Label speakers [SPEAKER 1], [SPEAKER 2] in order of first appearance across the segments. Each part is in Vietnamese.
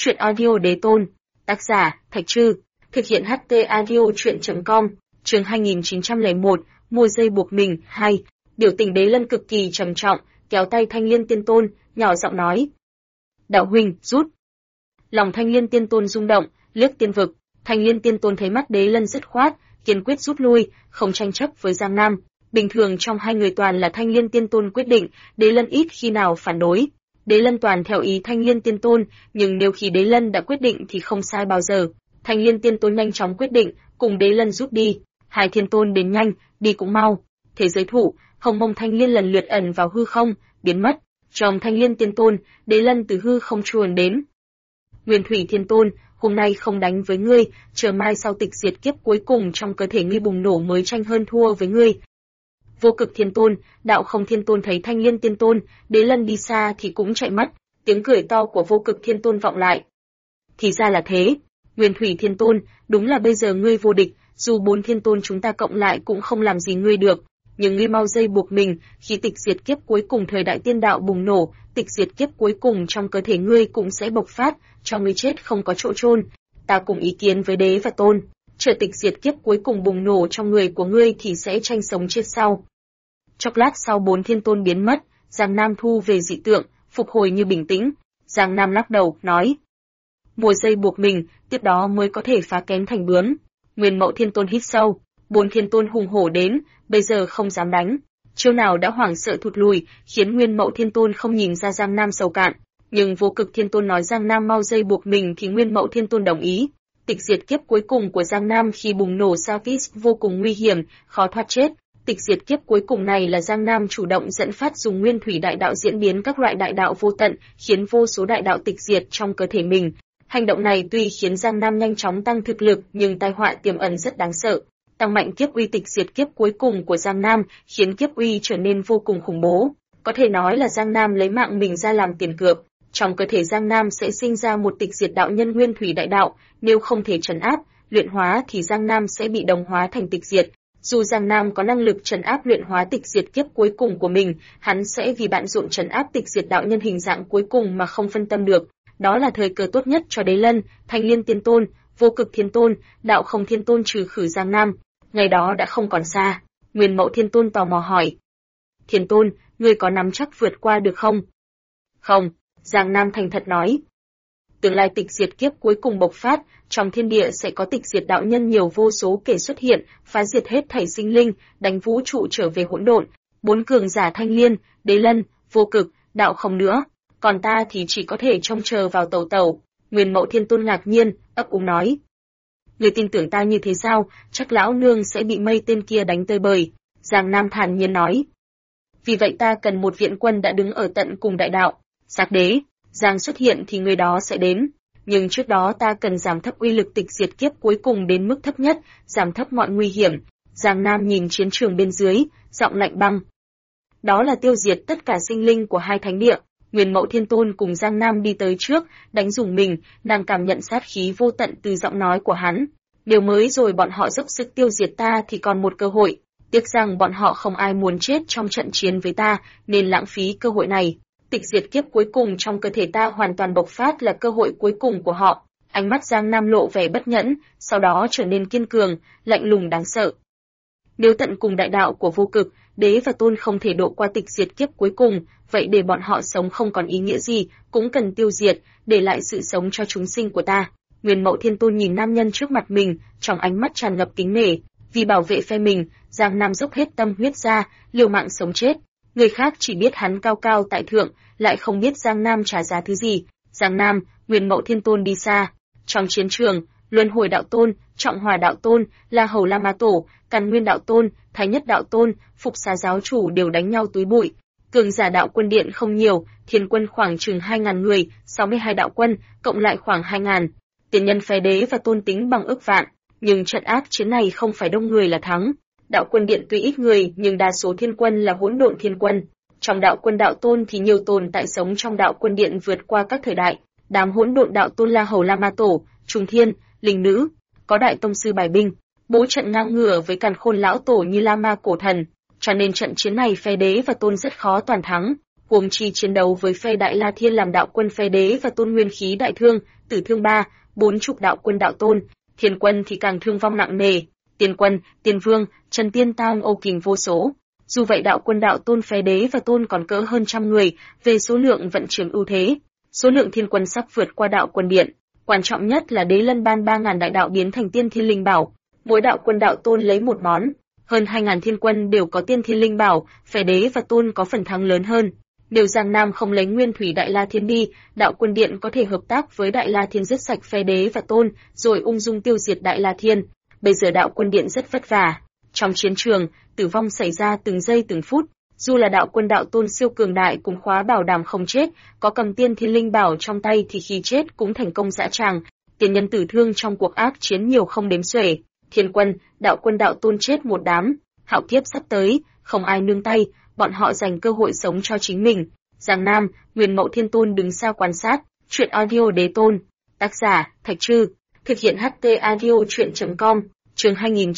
[SPEAKER 1] Chuyện audio đế tôn. Tác giả, Thạch Trư. Thực hiện HT audio chuyện.com. Chương 2901, mua dây buộc mình, 2. Biểu tình Đế Lân cực kỳ trầm trọng, kéo tay Thanh Liên Tiên Tôn, nhỏ giọng nói. Đạo huynh, rút. Lòng Thanh Liên Tiên Tôn rung động, liếc tiên vực. Thanh Liên Tiên Tôn thấy mắt Đế Lân dứt khoát, kiên quyết rút lui, không tranh chấp với Giang Nam. Bình thường trong hai người toàn là Thanh Liên Tiên Tôn quyết định, Đế Lân ít khi nào phản đối. Đế Lân toàn theo ý Thanh Liên Tiên Tôn, nhưng nếu khi Đế Lân đã quyết định thì không sai bao giờ. Thanh Liên Tiên Tôn nhanh chóng quyết định, cùng Đế Lân rút đi. Hai thiên tôn đến nhanh, đi cũng mau. Thế giới thụ, hồng mông Thanh Liên lần lượt ẩn vào hư không, biến mất. Trong Thanh Liên Tiên Tôn, Đế Lân từ hư không chuồn đến. Nguyên Thủy Thiên Tôn, hôm nay không đánh với ngươi, chờ mai sau tịch diệt kiếp cuối cùng trong cơ thể ngươi bùng nổ mới tranh hơn thua với ngươi. Vô Cực Thiên Tôn, Đạo Không Thiên Tôn thấy Thanh Liên Tiên Tôn, Đế Lân đi xa thì cũng chạy mất, tiếng cười to của Vô Cực Thiên Tôn vọng lại. Thì ra là thế, Nguyên Thủy Thiên Tôn, đúng là bây giờ ngươi vô địch, dù 4 thiên tôn chúng ta cộng lại cũng không làm gì ngươi được, nhưng ngươi mau dây buộc mình, khi tịch diệt kiếp cuối cùng thời đại tiên đạo bùng nổ, tịch diệt kiếp cuối cùng trong cơ thể ngươi cũng sẽ bộc phát, cho ngươi chết không có chỗ chôn. Ta cùng ý kiến với đế và tôn, chờ tịch diệt kiếp cuối cùng bùng nổ trong người của ngươi thì sẽ tranh sống chết sau. Chốc lát sau 4 thiên tôn biến mất, Giang Nam thu về dị tượng, phục hồi như bình tĩnh. Giang Nam lắc đầu, nói: Mùa dây buộc mình, tiếp đó mới có thể phá kén thành bướm. Nguyên Mậu Thiên Tôn hít sâu, 4 thiên tôn hùng hổ đến, bây giờ không dám đánh. Chiêu nào đã hoảng sợ thụt lùi, khiến Nguyên Mậu Thiên Tôn không nhìn ra Giang Nam sầu cạn. Nhưng Vô Cực Thiên Tôn nói Giang Nam mau dây buộc mình thì Nguyên Mậu Thiên Tôn đồng ý. Tịch diệt kiếp cuối cùng của Giang Nam khi bùng nổ Savis vô cùng nguy hiểm, khó thoát chết. Tịch diệt kiếp cuối cùng này là Giang Nam chủ động dẫn phát dùng nguyên thủy đại đạo diễn biến các loại đại đạo vô tận, khiến vô số đại đạo tịch diệt trong cơ thể mình. Hành động này tuy khiến Giang Nam nhanh chóng tăng thực lực, nhưng tai họa tiềm ẩn rất đáng sợ. Tăng mạnh kiếp uy tịch diệt kiếp cuối cùng của Giang Nam, khiến kiếp uy trở nên vô cùng khủng bố. Có thể nói là Giang Nam lấy mạng mình ra làm tiền cược. Trong cơ thể Giang Nam sẽ sinh ra một tịch diệt đạo nhân nguyên thủy đại đạo, nếu không thể trấn áp, luyện hóa thì Giang Nam sẽ bị đồng hóa thành tịch diệt. Dù Giang Nam có năng lực trấn áp luyện hóa tịch diệt kiếp cuối cùng của mình, hắn sẽ vì bận rộn trấn áp tịch diệt đạo nhân hình dạng cuối cùng mà không phân tâm được. Đó là thời cơ tốt nhất cho Đế Lân, Thanh Liên Tiên Tôn, Vô Cực Thiên Tôn, Đạo Không Thiên Tôn trừ khử Giang Nam. Ngày đó đã không còn xa. Nguyên Mậu Thiên Tôn tò mò hỏi: Thiên Tôn, ngươi có nắm chắc vượt qua được không? Không, Giang Nam thành thật nói. Tương lai tịch diệt kiếp cuối cùng bộc phát, trong thiên địa sẽ có tịch diệt đạo nhân nhiều vô số kể xuất hiện, phá diệt hết thảy sinh linh, đánh vũ trụ trở về hỗn độn. 4 cường giả Thanh Liên, Đế Lân, Vô Cực, Đạo Không nữa. Còn ta thì chỉ có thể trông chờ vào tẩu tẩu. Nguyên Mậu Thiên Tôn ngạc nhiên, ấp úng nói: Người tin tưởng ta như thế sao? Chắc lão nương sẽ bị mây tên kia đánh tơi bời. Giang Nam thản nhiên nói: Vì vậy ta cần một viện quân đã đứng ở tận cùng đại đạo. Giác đế, Giang xuất hiện thì người đó sẽ đến. Nhưng trước đó ta cần giảm thấp uy lực tịch diệt kiếp cuối cùng đến mức thấp nhất, giảm thấp mọi nguy hiểm. Giang Nam nhìn chiến trường bên dưới, giọng lạnh băng. Đó là tiêu diệt tất cả sinh linh của hai thánh địa. Nguyên Mậu Thiên Tôn cùng Giang Nam đi tới trước, đánh dùng mình, nàng cảm nhận sát khí vô tận từ giọng nói của hắn. Nếu mới rồi bọn họ dốc sức tiêu diệt ta thì còn một cơ hội. Tiếc rằng bọn họ không ai muốn chết trong trận chiến với ta, nên lãng phí cơ hội này. Tịch diệt kiếp cuối cùng trong cơ thể ta hoàn toàn bộc phát là cơ hội cuối cùng của họ. Ánh mắt Giang Nam lộ vẻ bất nhẫn, sau đó trở nên kiên cường, lạnh lùng đáng sợ. Nếu tận cùng đại đạo của Vô Cực, Đế và Tôn không thể độ qua tịch diệt kiếp cuối cùng, vậy để bọn họ sống không còn ý nghĩa gì, cũng cần tiêu diệt, để lại sự sống cho chúng sinh của ta. Nguyên Mậu Thiên Tôn nhìn nam nhân trước mặt mình, trong ánh mắt tràn ngập kính nể. Vì bảo vệ phe mình, Giang Nam dốc hết tâm huyết ra, liều mạng sống chết. Người khác chỉ biết hắn cao cao tại thượng, lại không biết Giang Nam trả giá thứ gì. Giang Nam, Nguyên Mậu Thiên Tôn đi xa. Trong chiến trường, Luân Hồi Đạo Tôn, Trọng Hòa Đạo Tôn, La Hầu La Ma Tổ, Càn Nguyên Đạo Tôn, Thái Nhất Đạo Tôn, Phục Xá Giáo Chủ đều đánh nhau túi bụi. Cường giả đạo quân điện không nhiều, thiên quân khoảng chừng 2.000 người, 62 đạo quân, cộng lại khoảng 2.000. Tiền nhân phe Đế và Tôn tính bằng ức vạn, nhưng trận ác chiến này không phải đông người là thắng. Đạo quân điện tuy ít người, nhưng đa số thiên quân là hỗn độn thiên quân. Trong đạo quân đạo tôn thì nhiều tồn tại sống trong đạo quân điện vượt qua các thời đại. Đám hỗn độn đạo tôn La Hầu La Ma Tổ, Trung Thiên, Linh Nữ, có đại tông sư bài binh, bố trận ngang ngửa với Càn Khôn lão tổ như La Ma cổ thần, cho nên trận chiến này phe Đế và Tôn rất khó toàn thắng. huống chi chiến đấu với phe Đại La Thiên làm đạo quân phe Đế và Tôn nguyên khí đại thương, tử thương 40 đạo quân đạo Tôn, Thiên quân thì càng thương vong nặng nề, Tiên quân, Tiên vương, Trần Tiên tang âu kình vô số. Dù vậy đạo quân đạo Tôn phe Đế và Tôn còn cỡ hơn trăm người, về số lượng vẫn chiếm ưu thế. Số lượng thiên quân sắp vượt qua đạo quân điện. Quan trọng nhất là Đế Lân ban 3.000 đại đạo biến thành tiên thiên linh bảo, mỗi đạo quân đạo Tôn lấy một món. Hơn 2.000 thiên quân đều có tiên thiên linh bảo, phe Đế và Tôn có phần thắng lớn hơn. Nếu Giang Nam không lấy Nguyên Thủy Đại La Thiên đi, đạo quân điện có thể hợp tác với Đại La Thiên dứt sạch phe Đế và Tôn, rồi ung dung tiêu diệt Đại La Thiên. Bây giờ đạo quân điện rất vất vả. Trong chiến trường, tử vong xảy ra từng giây từng phút. Dù là đạo quân đạo Tôn siêu cường đại cũng khóa bảo đảm không chết, có cầm tiên thiên linh bảo trong tay thì khi chết cũng thành công dã tràng. Tiền nhân tử thương trong cuộc ác chiến nhiều không đếm xuể. Thiên quân, đạo quân đạo Tôn chết một đám. Hạo kiếp sắp tới, không ai nương tay, bọn họ dành cơ hội sống cho chính mình. Giang Nam, Nguyên Mẫu Thiên Tôn đứng xa quan sát. Truyện audio Đế Tôn. Tác giả, Thạch Trư. Thực hiện HT audio truyện.com. Chương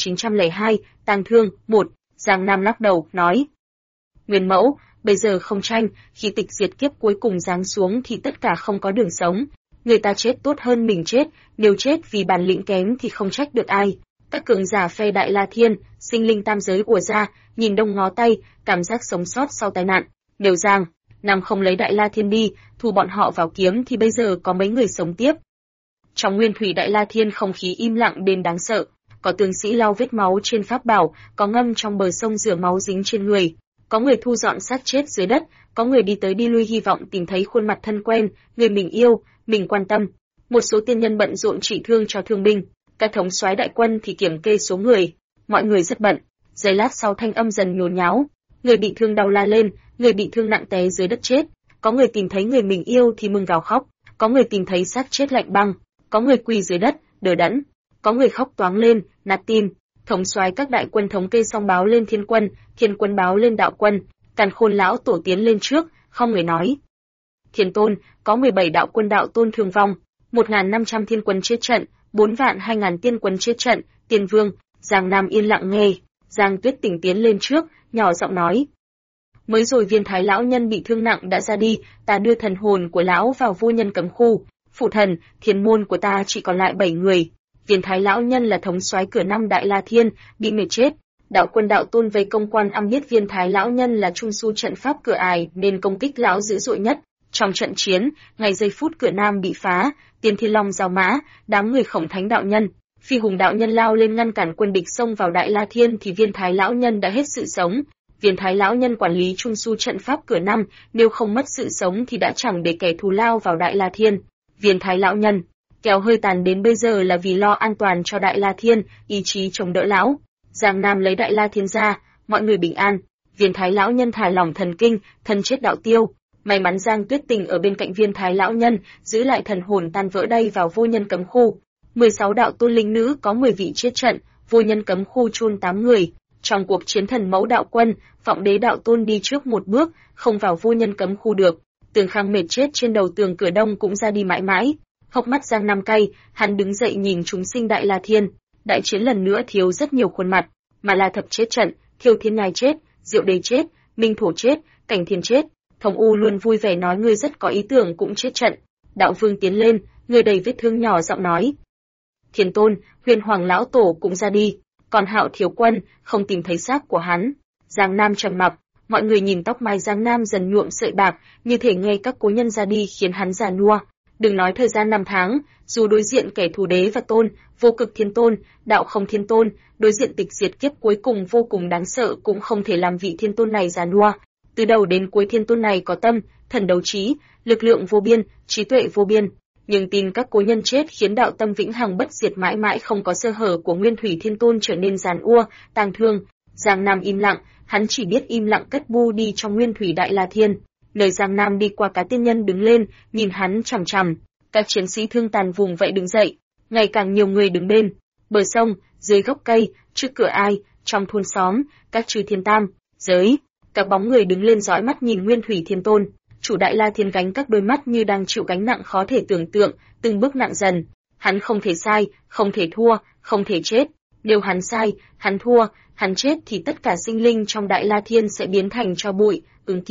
[SPEAKER 1] 2902, Tang Thương 1. Giang Nam lắc đầu, nói. Nguyên Mẫu, bây giờ không tranh, khi tịch diệt kiếp cuối cùng giáng xuống thì tất cả không có đường sống. Người ta chết tốt hơn mình chết, nếu chết vì bản lĩnh kém thì không trách được ai. Các cường giả phe Đại La Thiên, sinh linh tam giới ùa ra, nhìn đông ngó tay, cảm giác sống sót sau tai nạn. Nếu Giang Nam không lấy Đại La Thiên đi, thu bọn họ vào kiếm thì bây giờ có mấy người sống tiếp. Trong Nguyên Thủy Đại La Thiên không khí im lặng đến đáng sợ, có tướng sĩ lau vết máu trên pháp bảo, có ngâm trong bờ sông rửa máu dính trên người, có người thu dọn xác chết dưới đất, có người đi tới đi lui hy vọng tìm thấy khuôn mặt thân quen, người mình yêu, mình quan tâm. Một số tiên nhân bận rộn trị thương cho thương binh, các thống soái đại quân thì kiểm kê số người, mọi người rất bận. Giây lát sau thanh âm dần nhốn nháo, người bị thương đau la lên, người bị thương nặng té dưới đất chết, có người tìm thấy người mình yêu thì mừng gào khóc, có người tìm thấy xác chết lạnh băng, có người quỳ dưới đất, đờ đẫn, có người khóc toáng lên, nát tim. Thống soái các đại quân thống kê xong báo lên Thiên quân báo lên đạo quân, Càn Khôn lão tổ tiến lên trước, không người nói. Thiên Tôn, có 17 đạo quân đạo Tôn thương vong, 1.500 thiên quân chết trận, 4.200.000 tiên quân chết trận, Tiên Vương. Giang Nam yên lặng nghe, Giang Tuyết Tỉnh tiến lên trước, nhỏ giọng nói. Mới rồi Viên Thái lão nhân bị thương nặng đã ra đi, ta đưa thần hồn của lão vào vô nhân cấm khu, phụ thần, thiên môn của ta chỉ còn lại 7 người. Viên Thái lão nhân là thống soái cửa năm Đại La Thiên, bị mệt chết. Đạo quân đạo Tôn vây công Quan Âm biết Viên Thái lão nhân là trung su trận pháp cửa ải nên công kích lão dữ dội nhất. Trong trận chiến, ngày giây phút cửa nam bị phá, Tiên Thiên Long giao mã, đám người Khổng Thánh đạo nhân, Phi Hùng đạo nhân lao lên ngăn cản quân địch xông vào Đại La Thiên thì Viên Thái lão nhân đã hết sự sống. Viên Thái lão nhân quản lý trung su trận pháp cửa năm, nếu không mất sự sống thì đã chẳng để kẻ thù lao vào Đại La Thiên. Viên Thái lão nhân kéo hơi tàn đến bây giờ là vì lo an toàn cho Đại La Thiên, ý chí chống đỡ lão. Giang Nam lấy Đại La Thiên ra, mọi người bình an. Viên Thái lão nhân thả lỏng thần kinh, thân chết đạo tiêu. May mắn Giang Tuyết Tình ở bên cạnh Viên Thái lão nhân, giữ lại thần hồn tan vỡ đây vào vô nhân cấm khu. 16 đạo tôn linh nữ có 10 vị chết trận, vô nhân cấm khu chôn 8 người. Trong cuộc chiến thần mẫu đạo quân, Vọng Đế đạo Tôn đi trước một bước, không vào vô nhân cấm khu được. Tường Khang mệt chết trên đầu tường cửa đông cũng ra đi mãi mãi. Hốc mắt Giang Nam cay, hắn đứng dậy nhìn chúng sinh Đại La Thiên. Đại chiến lần nữa thiếu rất nhiều khuôn mặt, mà La Thập chết trận, Thiêu Thiên Nhai chết, Diệu Đế chết, Minh Thổ chết, Cảnh Thiên chết. Thông U luôn vui vẻ nói ngươi rất có ý tưởng cũng chết trận. Đạo Vương tiến lên, người đầy vết thương nhỏ giọng nói. Thiên Tôn, Huyền Hoàng lão tổ cũng ra đi, còn Hạo thiếu quân không tìm thấy xác của hắn. Giang Nam trầm mặc, mọi người nhìn tóc mai Giang Nam dần nhuộm sợi bạc, như thể ngay các cố nhân ra đi khiến hắn già nua. Đừng nói thời gian 5 tháng, dù đối diện kẻ thù Đế và Tôn, Vô Cực Thiên Tôn, Đạo Không Thiên Tôn, đối diện tịch diệt kiếp cuối cùng vô cùng đáng sợ cũng không thể làm vị Thiên Tôn này già nua. Từ đầu đến cuối Thiên Tôn này có tâm, thần đấu trí, lực lượng vô biên, trí tuệ vô biên. Nhưng tin các cố nhân chết khiến đạo tâm vĩnh hằng bất diệt mãi mãi không có sơ hở của Nguyên Thủy Thiên Tôn trở nên giàn ua, tang thương. Giang Nam im lặng, hắn chỉ biết im lặng cất bu đi trong Nguyên Thủy Đại La Thiên. Nơi Giang Nam đi qua cá tiên nhân đứng lên, nhìn hắn chằm chằm. Các chiến sĩ thương tàn vùng vậy đứng dậy, ngày càng nhiều người đứng bên bờ sông, dưới gốc cây, trước cửa ai, trong thôn xóm, các chư thiên tam giới, các bóng người đứng lên dõi mắt nhìn Nguyên Thủy Thiên Tôn. Chủ Đại La Thiên gánh các đôi mắt như đang chịu gánh nặng khó thể tưởng tượng, từng bước nặng dần. Hắn không thể sai, không thể thua, không thể chết. Nếu hắn sai, hắn thua, hắn chết thì tất cả sinh linh trong Đại La Thiên sẽ biến thành tro bụi, ứng kiếp.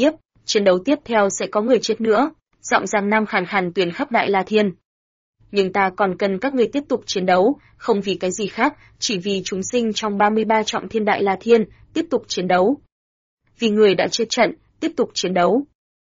[SPEAKER 1] chiến đấu tiếp theo sẽ có người chết nữa. Giọng Giang Nam khàn khàn tuyên khắp Đại La Thiên. Nhưng ta còn cần các ngươi tiếp tục chiến đấu, không vì cái gì khác, chỉ vì chúng sinh trong 33 trọng thiên Đại La Thiên, tiếp tục chiến đấu. Vì người đã chết trận, tiếp tục chiến đấu.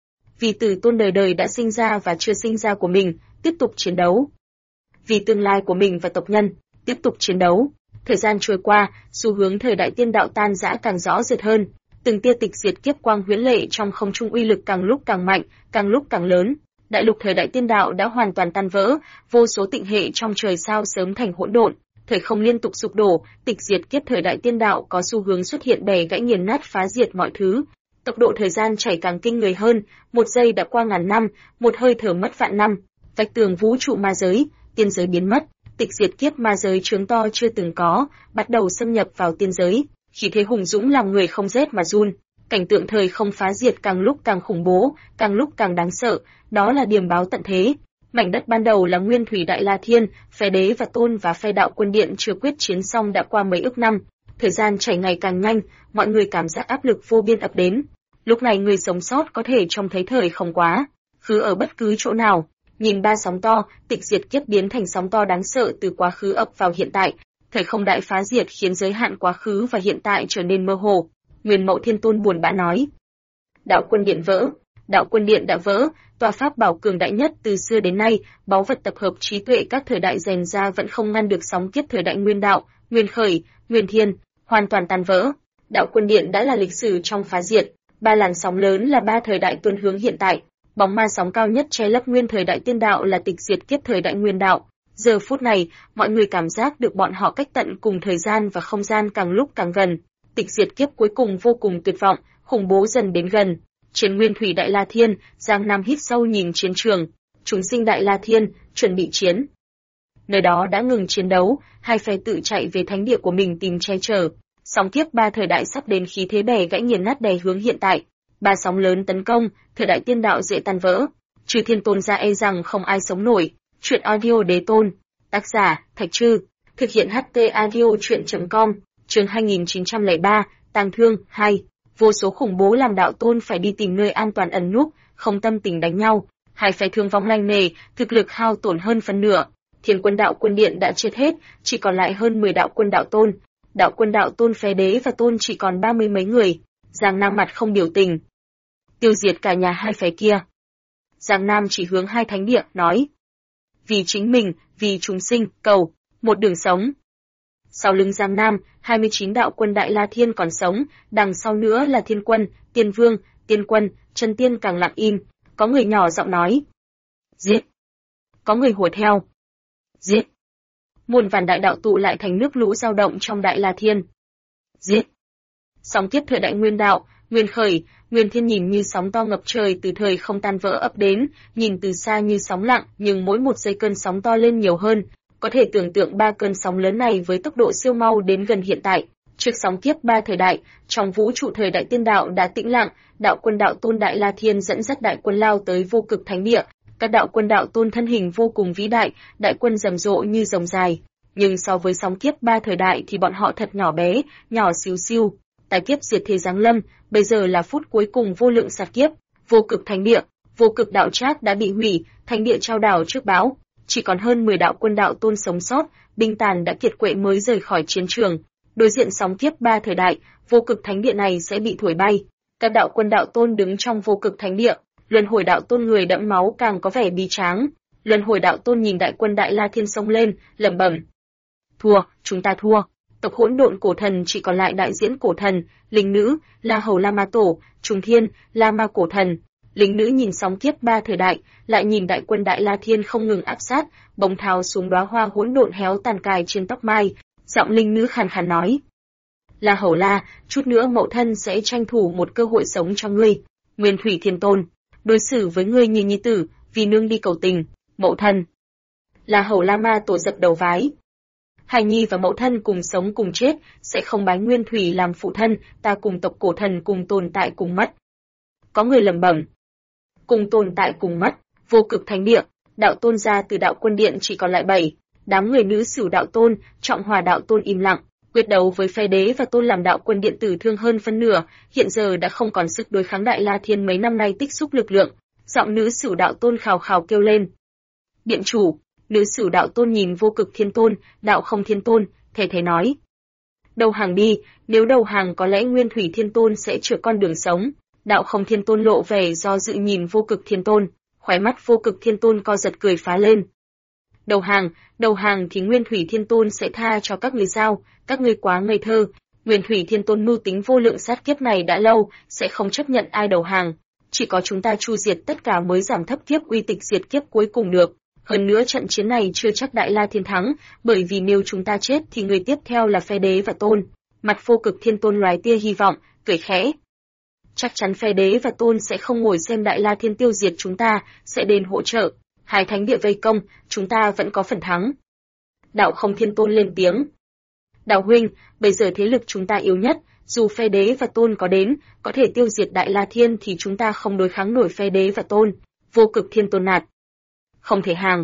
[SPEAKER 1] Vì tử tôn đời đời đã sinh ra và chưa sinh ra của mình, tiếp tục chiến đấu. Vì tương lai của mình và tộc nhân, tiếp tục chiến đấu. Thời gian trôi qua, xu hướng thời đại tiên đạo tan rã càng rõ rệt hơn. Từng tia tịch diệt kiếp quang huyễn lệ trong không trung uy lực càng lúc càng mạnh, càng lúc càng lớn. Đại lục thời đại tiên đạo đã hoàn toàn tan vỡ, vô số tịnh hệ trong trời sao sớm thành hỗn độn, thời không liên tục sụp đổ, tịch diệt kiếp thời đại tiên đạo có xu hướng xuất hiện bẻ gãy nghiền nát phá diệt mọi thứ. Tốc độ thời gian chảy càng kinh người hơn, một giây đã qua ngàn năm, một hơi thở mất vạn năm. Vách tường vũ trụ ma giới, tiên giới biến mất, tịch diệt kiếp ma giới trướng to chưa từng có, bắt đầu xâm nhập vào tiên giới. Khí thế hùng dũng làm người không rét mà run. Cảnh tượng thời không phá diệt càng lúc càng khủng bố, càng lúc càng đáng sợ, đó là điềm báo tận thế. Mảnh đất ban đầu là Nguyên Thủy Đại La Thiên, phe đế và tôn và phe đạo quân điện chưa quyết chiến xong đã qua mấy ức năm. Thời gian chảy ngày càng nhanh, mọi người cảm giác áp lực vô biên ập đến. Lúc này người sống sót có thể trông thấy thời không quá khứ ở bất cứ chỗ nào. Nhìn ba sóng to, tịch diệt kiếp biến thành sóng to đáng sợ từ quá khứ ập vào hiện tại. Thời không đại phá diệt khiến giới hạn quá khứ và hiện tại trở nên mơ hồ. Nguyên Mậu Thiên Tôn buồn bã nói: Đạo quân điện vỡ, đạo quân điện đã vỡ, tòa pháp bảo cường đại nhất từ xưa đến nay, báu vật tập hợp trí tuệ các thời đại rèn ra vẫn không ngăn được sóng kiếp thời đại nguyên đạo, nguyên khởi, nguyên thiên, hoàn toàn tan vỡ. Đạo quân điện đã là lịch sử trong phá diệt, ba làn sóng lớn là ba thời đại tuôn hướng hiện tại. Bóng ma sóng cao nhất che lấp nguyên thời đại tiên đạo là tịch diệt kiếp thời đại nguyên đạo. Giờ phút này, mọi người cảm giác được bọn họ cách tận cùng thời gian và không gian càng lúc càng gần. Tịch diệt kiếp cuối cùng vô cùng tuyệt vọng, khủng bố dần đến gần. Trên Nguyên Thủy Đại La Thiên, Giang Nam hít sâu nhìn chiến trường. Chúng sinh Đại La Thiên, chuẩn bị chiến. Nơi đó đã ngừng chiến đấu, hai phe tự chạy về thánh địa của mình tìm che chở. Sóng kiếp ba thời đại sắp đến khí thế bẻ gãy nghiền nát đè hướng hiện tại. Ba sóng lớn tấn công, thời đại tiên đạo dễ tan vỡ. Trừ Thiên Tôn ra e rằng không ai sống nổi. Chuyện audio Đế Tôn. Tác giả, Thạch Trư. Thực hiện HT audio chuyện.com. Chương 2903, Tang Thương 2. Vô số khủng bố làm đạo tôn phải đi tìm nơi an toàn ẩn núp, không tâm tình đánh nhau. Hai phe thương vong nặng nề, thực lực hao tổn hơn phân nửa. Thiên quân đạo quân điện đã chết hết, chỉ còn lại hơn 10 đạo quân đạo tôn. Đạo quân đạo tôn phe đế và tôn chỉ còn 30 mấy người. Giang Nam mặt không biểu tình. Tiêu diệt cả nhà hai phe kia. Giang Nam chỉ hướng hai thánh địa, nói. Vì chính mình, vì chúng sinh, cầu, một đường sống. Sau lưng Giang Nam, 29 đạo quân Đại La Thiên còn sống, đằng sau nữa là Thiên Quân, Tiên Vương, Tiên Quân, Chân Tiên càng lặng im. Có người nhỏ giọng nói. Giết. Có người hùa theo. Giết. Muôn vàn đại đạo tụ lại thành nước lũ dao động trong Đại La Thiên. Giết. Sóng tiếp thời đại nguyên đạo, nguyên khởi, nguyên thiên nhìn như sóng to ngập trời từ thời không tan vỡ ập đến, nhìn từ xa như sóng lặng, nhưng mỗi một giây cơn sóng to lên nhiều hơn. Có thể tưởng tượng ba cơn sóng lớn này với tốc độ siêu mau đến gần hiện tại. Trước sóng kiếp ba thời đại, trong vũ trụ thời đại tiên đạo đã tĩnh lặng, đạo quân đạo tôn Đại La Thiên dẫn dắt đại quân lao tới vô cực thánh địa. Các đạo quân đạo tôn thân hình vô cùng vĩ đại, đại quân rầm rộ như rồng dài. Nhưng so với sóng kiếp ba thời đại thì bọn họ thật nhỏ bé, nhỏ xíu xiu. Tái kiếp diệt thế giáng lâm, bây giờ là phút cuối cùng vô lượng sạt kiếp. Vô cực thánh địa, vô cực đạo trác đã bị hủy, thánh địa trao đảo trước báo. Chỉ còn hơn 10 đạo quân đạo tôn sống sót, binh tàn đã kiệt quệ mới rời khỏi chiến trường. Đối diện sóng kiếp ba thời đại, vô cực thánh địa này sẽ bị thổi bay. Các đạo quân đạo tôn đứng trong vô cực thánh địa, luân hồi đạo tôn người đẫm máu càng có vẻ bi tráng. Luân hồi đạo tôn nhìn đại quân Đại La Thiên xông lên, lẩm bẩm: Thua, chúng ta thua. Tộc hỗn độn cổ thần chỉ còn lại đại diễn cổ thần, linh nữ, La Hầu La Ma Tổ, Trùng Thiên, La Ma cổ thần. Linh nữ nhìn sóng kiếp ba thời đại, lại nhìn đại quân Đại La Thiên không ngừng áp sát, bỗng tháo xuống đóa hoa hỗn độn héo tàn cài trên tóc mai, giọng linh nữ khàn khàn nói: La Hầu La, chút nữa mẫu thân sẽ tranh thủ một cơ hội sống cho ngươi. Nguyên Thủy Thiên Tôn, đối xử với ngươi như nhi tử, vì nương đi cầu tình. Mẫu thân. La Hầu La Ma Tổ dập đầu vái. Hài nhi và mẫu thân cùng sống cùng chết, sẽ không bái Nguyên Thủy làm phụ thân, ta cùng tộc cổ thần cùng tồn tại cùng mất. Có người lẩm bẩm. Cùng tồn tại cùng mất, vô cực thánh địa, đạo tôn ra từ đạo quân điện chỉ còn lại 7. Đám người nữ Sửu đạo tôn, Trọng Hòa đạo tôn im lặng. Quyết đấu với phe đế và tôn làm đạo quân điện tử thương hơn phân nửa, hiện giờ đã không còn sức đối kháng Đại La Thiên mấy năm nay tích xúc lực lượng. Giọng nữ Sửu đạo tôn khào khào kêu lên. Điện chủ, nữ Sửu đạo tôn nhìn Vô Cực Thiên Tôn, Đạo Không Thiên Tôn, thề nói. Đầu hàng đi, nếu đầu hàng có lẽ Nguyên Thủy Thiên Tôn sẽ chữa con đường sống. Đạo Không Thiên Tôn lộ vẻ do dự nhìn Vô Cực Thiên Tôn, khóe mắt Vô Cực Thiên Tôn co giật cười phá lên. Đầu hàng thì Nguyên Thủy Thiên Tôn sẽ tha cho các ngươi sao, các ngươi quá ngây thơ. Nguyên Thủy Thiên Tôn mưu tính vô lượng sát kiếp này đã lâu, sẽ không chấp nhận ai đầu hàng. Chỉ có chúng ta chu diệt tất cả mới giảm thấp kiếp uy tịch diệt kiếp cuối cùng được. Hơn nữa trận chiến này chưa chắc Đại La Thiên thắng, bởi vì nếu chúng ta chết thì người tiếp theo là phe đế và tôn. Mặt Vô Cực Thiên Tôn loái tia hy vọng, cười khẽ. Chắc chắn phe đế và tôn sẽ không ngồi xem Đại La Thiên tiêu diệt chúng ta, sẽ đến hỗ trợ. Hai thánh địa vây công, chúng ta vẫn có phần thắng. Đạo Không Thiên Tôn lên tiếng. Đạo huynh, bây giờ thế lực chúng ta yếu nhất, dù phe đế và tôn có đến, có thể tiêu diệt Đại La Thiên thì chúng ta không đối kháng nổi phe đế và tôn. Vô Cực Thiên Tôn nạt. Không thể hàng.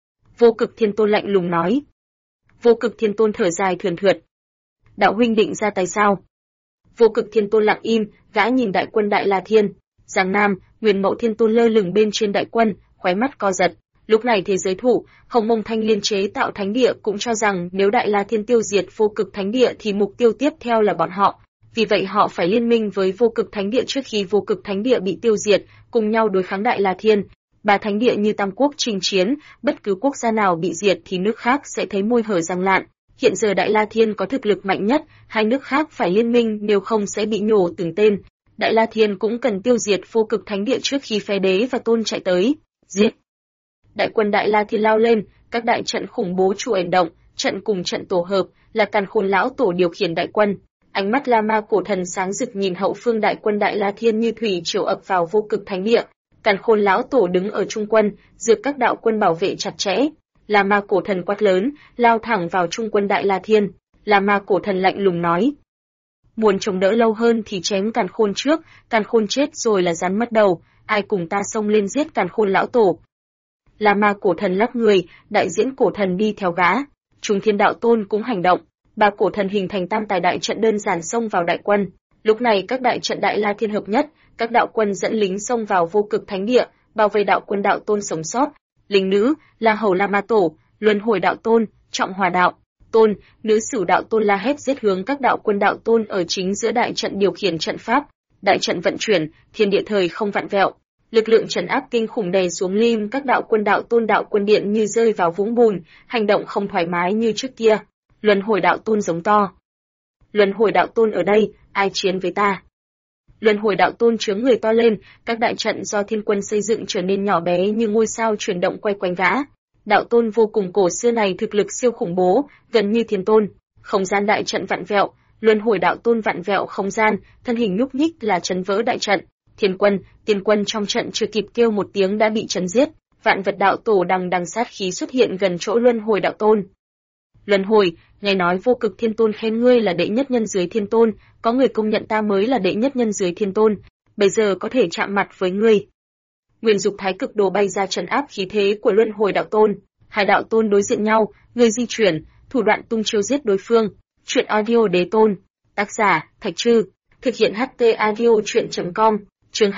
[SPEAKER 1] Vô Cực Thiên Tôn lạnh lùng nói. Vô Cực Thiên Tôn thở dài thườn thượt. Đạo huynh định ra tay sao? Vô Cực Thiên Tôn lặng im, gã nhìn đại quân Đại La Thiên. Giang Nam, Nguyên Mẫu Thiên Tôn lơ lửng bên trên đại quân, khóe mắt co giật. Lúc này thế giới thủ, Hồng Mông Thanh Liên chế tạo thánh địa cũng cho rằng nếu Đại La Thiên tiêu diệt Vô Cực Thánh Địa thì mục tiêu tiếp theo là bọn họ. Vì vậy họ phải liên minh với Vô Cực Thánh Địa trước khi Vô Cực Thánh Địa bị tiêu diệt, cùng nhau đối kháng Đại La Thiên. Ba thánh địa như Tam Quốc chinh chiến, bất cứ quốc gia nào bị diệt thì nước khác sẽ thấy môi hở răng lạn. Hiện giờ Đại La Thiên có thực lực mạnh nhất, hai nước khác phải liên minh nếu không sẽ bị nhổ từng tên. Đại La Thiên cũng cần tiêu diệt Vô Cực Thánh Địa trước khi phe đế và tôn chạy tới. Giết! Đại quân Đại La Thiên lao lên, các đại trận khủng bố chuyển động, trận cùng trận tổ hợp, là Càn Khôn lão tổ điều khiển đại quân. Ánh mắt La Ma cổ thần sáng rực nhìn hậu phương đại quân Đại La Thiên như thủy triều ập vào Vô Cực Thánh Địa. Càn Khôn lão tổ đứng ở trung quân, dược các đạo quân bảo vệ chặt chẽ. La Ma cổ thần quát lớn, lao thẳng vào trung quân Đại La Thiên. La Ma cổ thần lạnh lùng nói: muốn chống đỡ lâu hơn thì chém Càn Khôn trước, Càn Khôn chết rồi là rắn mất đầu, ai cùng ta xông lên giết Càn Khôn lão tổ. La Ma cổ thần lắc người, đại diễn cổ thần đi theo gã. Trung Thiên đạo tôn cũng hành động, ba cổ thần hình thành tam tài đại trận đơn giản xông vào đại quân. Lúc này các đại trận Đại La Thiên hợp nhất, các đạo quân dẫn lính xông vào Vô Cực Thánh Địa, bảo vệ đạo quân đạo tôn sống sót. Linh nữ, La Hầu La Ma tổ, Luân Hồi đạo tôn, Trọng Hòa đạo tôn, nữ Sửu đạo tôn la hét giết hướng các đạo quân đạo tôn ở chính giữa đại trận điều khiển trận pháp. Đại trận vận chuyển, thiên địa thời không vặn vẹo. Lực lượng trấn áp kinh khủng đè xuống lim các đạo quân đạo tôn đạo quân điện như rơi vào vũng bùn, hành động không thoải mái như trước kia. Luân Hồi đạo tôn giống to. Luân Hồi đạo tôn ở đây, ai chiến với ta? Luân Hồi đạo tôn chướng người to lên, các đại trận do thiên quân xây dựng trở nên nhỏ bé như ngôi sao chuyển động quay quanh gã. Đạo tôn vô cùng cổ xưa này thực lực siêu khủng bố, gần như thiên tôn. Không gian đại trận vặn vẹo, Luân Hồi đạo tôn vặn vẹo không gian, thân hình nhúc nhích là chấn vỡ đại trận. Thiên quân, tiên quân trong trận chưa kịp kêu một tiếng đã bị chấn giết. Vạn Vật đạo tổ đằng sát khí xuất hiện gần chỗ Luân Hồi đạo tôn. Luân Hồi, nghe nói Vô Cực Thiên Tôn khen ngươi là đệ nhất nhân dưới thiên tôn, có người công nhận ta mới là đệ nhất nhân dưới thiên tôn, bây giờ có thể chạm mặt với ngươi. Nguyên Dục Thái Cực Đồ bay ra trấn áp khí thế của Luân Hồi đạo tôn. Hai đạo tôn đối diện nhau, người di chuyển, thủ đoạn tung chiêu giết đối phương. Truyện audio đế tôn. Tác giả, Thạch Trư. Thực hiện HT audio truyện.com. Chương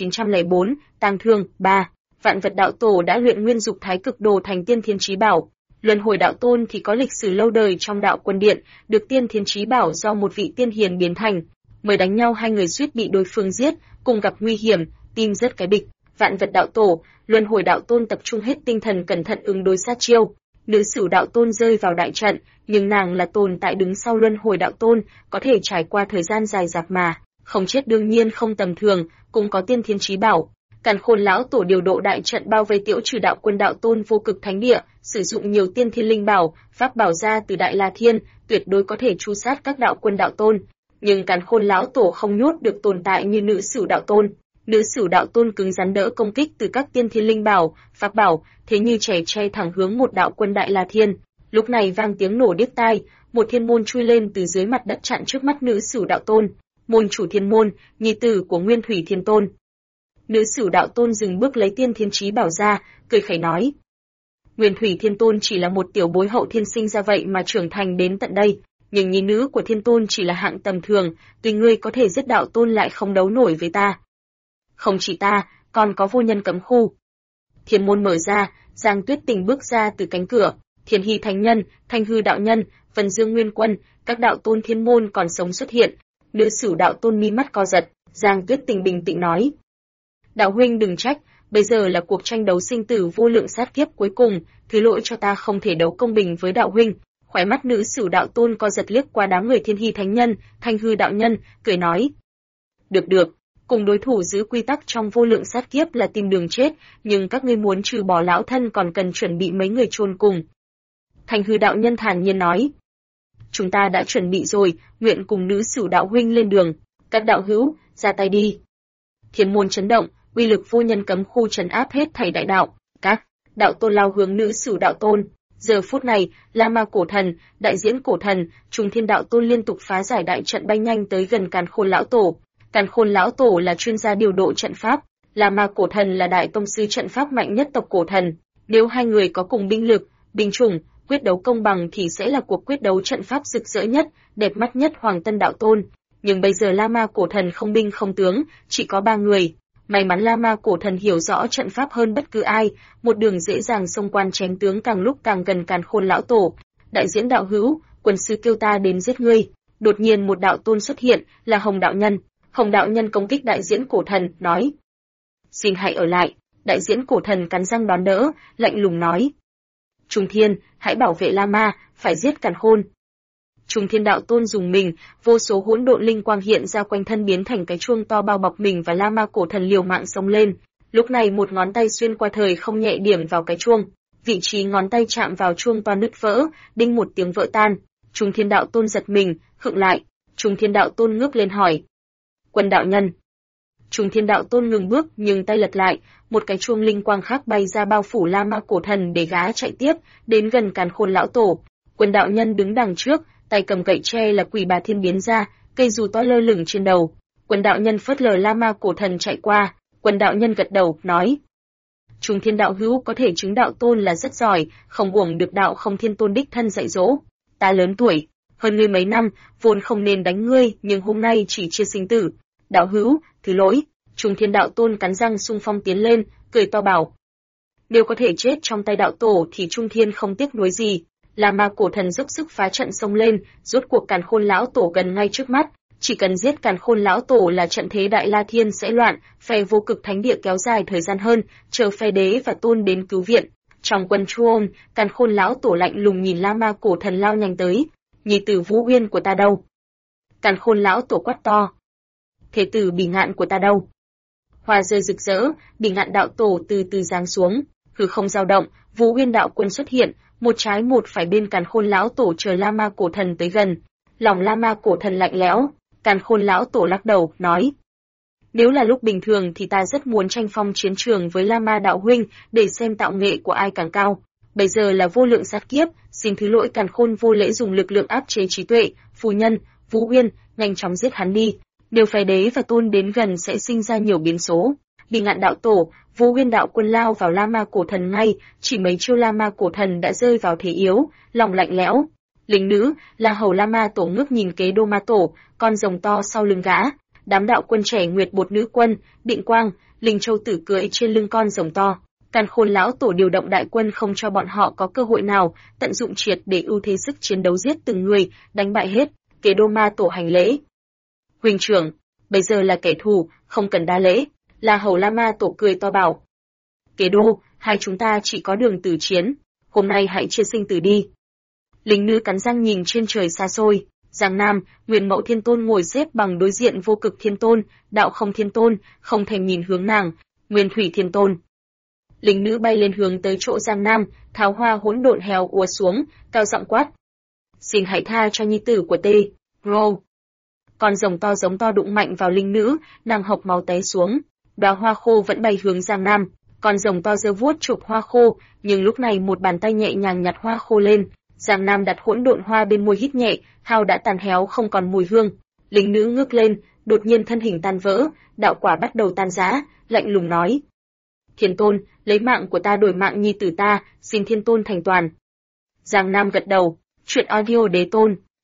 [SPEAKER 1] 2904, Tang Thương 3. Vạn Vật đạo tổ đã luyện Nguyên Dục Thái Cực Đồ thành Tiên Thiên Chí Bảo. Luân Hồi đạo tôn thì có lịch sử lâu đời trong đạo quân điện, được Tiên Thiên Chí Bảo do một vị tiên hiền biến thành. Mới đánh nhau hai người suýt bị đối phương giết, cùng gặp nguy hiểm, tim rất cái bịch. Vạn Vật đạo tổ, Luân Hồi đạo tôn tập trung hết tinh thần cẩn thận ứng đối sát chiêu. Nữ Sửu đạo tôn rơi vào đại trận, nhưng nàng là tồn tại đứng sau Luân Hồi đạo tôn, có thể trải qua thời gian dài dạp mà, không chết đương nhiên không tầm thường, cũng có Tiên Thiên Chí Bảo. Càn Khôn lão tổ điều độ đại trận bao vây tiễu trừ đạo quân đạo tôn Vô Cực Thánh Địa, sử dụng nhiều tiên thiên linh bảo, pháp bảo ra từ Đại La Thiên, tuyệt đối có thể tru sát các đạo quân đạo tôn. Nhưng Càn Khôn lão tổ không nhốt được tồn tại như Nữ Sửu đạo tôn. Nữ Sửu đạo tôn cứng rắn đỡ công kích từ các tiên thiên linh bảo, pháp bảo, thế như trẻ tre thẳng hướng một đạo quân Đại La Thiên. Lúc này vang tiếng nổ điếc tai, một thiên môn chui lên từ dưới mặt đất chặn trước mắt Nữ Sửu đạo tôn. Môn chủ thiên môn, nhi tử của Nguyên Thủy Thiên Tôn. Nữ Sửu đạo tôn dừng bước lấy Tiên Thiên Chí Bảo ra, cười khẩy nói: Nguyên Thủy Thiên Tôn chỉ là một tiểu bối hậu thiên sinh ra vậy mà trưởng thành đến tận đây. nhưng nhi nữ của thiên tôn chỉ là hạng tầm thường, tuy ngươi có thể giết đạo tôn lại không đấu nổi với ta. Không chỉ ta, còn có vô nhân cấm khu. Thiên môn mở ra, Giang Tuyết Tình bước ra từ cánh cửa, Thiên Hy Thánh Nhân, Thanh Hư Đạo Nhân, Vân Dương Nguyên Quân, các đạo tôn thiên môn còn sống xuất hiện. Nữ Sửu đạo tôn mi mắt co giật, Giang Tuyết Tình bình tĩnh nói: đạo huynh đừng trách, bây giờ là cuộc tranh đấu sinh tử vô lượng sát kiếp cuối cùng, thứ lỗi cho ta không thể đấu công bình với đạo huynh. Khóe mắt Nữ Sửu đạo tôn co giật liếc qua đám người Thiên Hy Thánh Nhân, Thanh Hư Đạo Nhân, cười nói: được, cùng đối thủ giữ quy tắc trong vô lượng sát kiếp là tìm đường chết, nhưng các ngươi muốn trừ bỏ lão thân còn cần chuẩn bị mấy người chôn cùng. Thanh Hư Đạo Nhân thản nhiên nói: chúng ta đã chuẩn bị rồi, nguyện cùng Nữ Sửu đạo huynh lên đường. Các đạo hữu, ra tay đi. Thiên môn chấn động, uy lực vô nhân cấm khu trấn áp hết thảy đại đạo. Các đạo tôn lao hướng Nữ Sửu đạo tôn. Giờ phút này, La Ma cổ thần, đại diễn cổ thần, Trùng Thiên đạo tôn liên tục phá giải đại trận bay nhanh tới gần Càn Khôn lão tổ. Càn Khôn lão tổ là chuyên gia điều độ trận pháp, La Ma cổ thần là đại tông sư trận pháp mạnh nhất tộc cổ thần. Nếu hai người có cùng binh lực, binh chủng, quyết đấu công bằng thì sẽ là cuộc quyết đấu trận pháp rực rỡ nhất, đẹp mắt nhất Hoàng Tân đạo tôn. Nhưng bây giờ La Ma cổ thần không binh không tướng, chỉ có 3 người. May mắn La Ma cổ thần hiểu rõ trận pháp hơn bất cứ ai, một đường dễ dàng xông quan chém tướng càng lúc càng gần Càn Khôn lão tổ. Đại diễn đạo hữu, quân sư kêu ta đến giết ngươi. Đột nhiên một đạo tôn xuất hiện, là Hồng đạo nhân. Hồng đạo nhân công kích đại diễn cổ thần, nói: xin hãy ở lại. Đại diễn cổ thần cắn răng đón đỡ, lạnh lùng nói: Trung Thiên, hãy bảo vệ La Ma, phải giết Càn Khôn. Trung Thiên đạo tôn dùng mình, vô số hỗn độn linh quang hiện ra quanh thân biến thành cái chuông to bao bọc mình và La Ma cổ thần liều mạng xông lên. Lúc này một ngón tay xuyên qua thời không nhẹ điểm vào cái chuông, vị trí ngón tay chạm vào chuông to nứt vỡ, đinh một tiếng vỡ tan. Trung Thiên đạo tôn giật mình, khựng lại. Trung Thiên đạo tôn ngước lên hỏi: Quân đạo nhân. Trung Thiên đạo tôn ngừng bước nhưng tay lật lại, một cái chuông linh quang khác bay ra bao phủ La Ma cổ thần để gã chạy tiếp, đến gần Càn Khôn lão tổ. Quân đạo nhân đứng đằng trước, tay cầm gậy tre là Quỷ Bà Thiên biến ra, cây dù to lơ lửng trên đầu. Quân đạo nhân phớt lờ La Ma cổ thần chạy qua, Quân đạo nhân gật đầu, nói: Trung Thiên đạo hữu có thể chứng đạo tôn là rất giỏi, không uổng được đạo không thiên tôn đích thân dạy dỗ. Ta lớn tuổi, hơn ngươi mấy năm, vốn không nên đánh ngươi, nhưng hôm nay chỉ chia sinh tử. Đạo hữu, thứ lỗi. Trung Thiên đạo tôn cắn răng xung phong tiến lên, cười to bảo: nếu có thể chết trong tay đạo tổ thì Trung Thiên không tiếc nuối gì. La Ma cổ thần dốc sức phá trận xông lên, rốt cuộc Càn Khôn lão tổ gần ngay trước mắt, chỉ cần giết Càn Khôn lão tổ là trận thế Đại La Thiên sẽ loạn, phe vô cực thánh địa kéo dài thời gian hơn, chờ phe đế và tôn đến cứu viện. Trong quân Chu Ôn, Càn Khôn lão tổ lạnh lùng nhìn La Ma cổ thần lao nhanh tới: nhi tử Vũ Uyên của ta đâu? Càn Khôn lão tổ quát to: thế tử Bỉ Ngạn của ta đâu? Hoa rơi rực rỡ, Bỉ Ngạn đạo tổ từ từ giáng xuống, hư không dao động, Vũ Uyên đạo quân xuất hiện, một trái một phải bên Càn Khôn lão tổ chờ La Ma cổ thần tới gần. Lòng La Ma cổ thần lạnh lẽo, Càn Khôn lão tổ lắc đầu, nói: nếu là lúc bình thường thì ta rất muốn tranh phong chiến trường với La Ma đạo huynh để xem tạo nghệ của ai càng cao. Bây giờ là vô lượng sát kiếp, xin thứ lỗi Càn Khôn vô lễ dùng lực lượng áp chế trí tuệ. Phu nhân, Vũ Uyên, nhanh chóng giết hắn đi. Nếu phái đế và tôn đến gần sẽ sinh ra nhiều biến số. Bỉ Ngạn đạo tổ, Vũ Uyên đạo quân lao vào La Ma cổ thần ngay, chỉ mấy chiêu La Ma cổ thần đã rơi vào thế yếu, lòng lạnh lẽo. Lính nữ, La Hầu La Ma tổ ngước nhìn kế Đô Ma tổ, con rồng to sau lưng gã. Đám đạo quân trẻ Nguyệt Bột nữ quân, Định Quang, Linh Châu tử cưỡi trên lưng con rồng to. Càn Khôn lão tổ điều động đại quân không cho bọn họ có cơ hội nào, tận dụng triệt để ưu thế sức chiến đấu giết từng người, đánh bại hết. Kế Đô Ma tổ hành lễ: huynh trưởng, bây giờ là kẻ thù, không cần đa lễ. La Hầu La Ma tổ cười to bảo: Kế Đô, hai chúng ta chỉ có đường tử chiến, hôm nay hãy chia sinh tử đi. Lính nữ cắn răng nhìn trên trời xa xôi, Giang Nam, Nguyên Mẫu Thiên Tôn ngồi xếp bằng đối diện Vô Cực Thiên Tôn, Đạo Không Thiên Tôn, không thèm nhìn hướng nàng, Nguyên Thủy Thiên Tôn. Lính nữ bay lên hướng tới chỗ Giang Nam, tháo hoa hỗn độn hèo ùa xuống, cao giọng quát: xin hãy tha cho nhi tử của tê. Rô. Con rồng to giống to đụng mạnh vào linh nữ, nàng hộc máu té xuống. Đóa hoa khô vẫn bay hướng Giang Nam, con rồng to giơ vuốt chụp hoa khô, nhưng lúc này một bàn tay nhẹ nhàng nhặt hoa khô lên. Giang Nam đặt hỗn độn hoa bên môi hít nhẹ, hao đã tàn héo không còn mùi hương. Lính nữ ngước lên, đột nhiên thân hình tan vỡ, đạo quả bắt đầu tan rã, lạnh lùng nói: Thiên Tôn, lấy mạng của ta đổi mạng nhi tử ta, xin Thiên Tôn thành toàn. Giang Nam gật đầu. Chuyện audio đế tôn.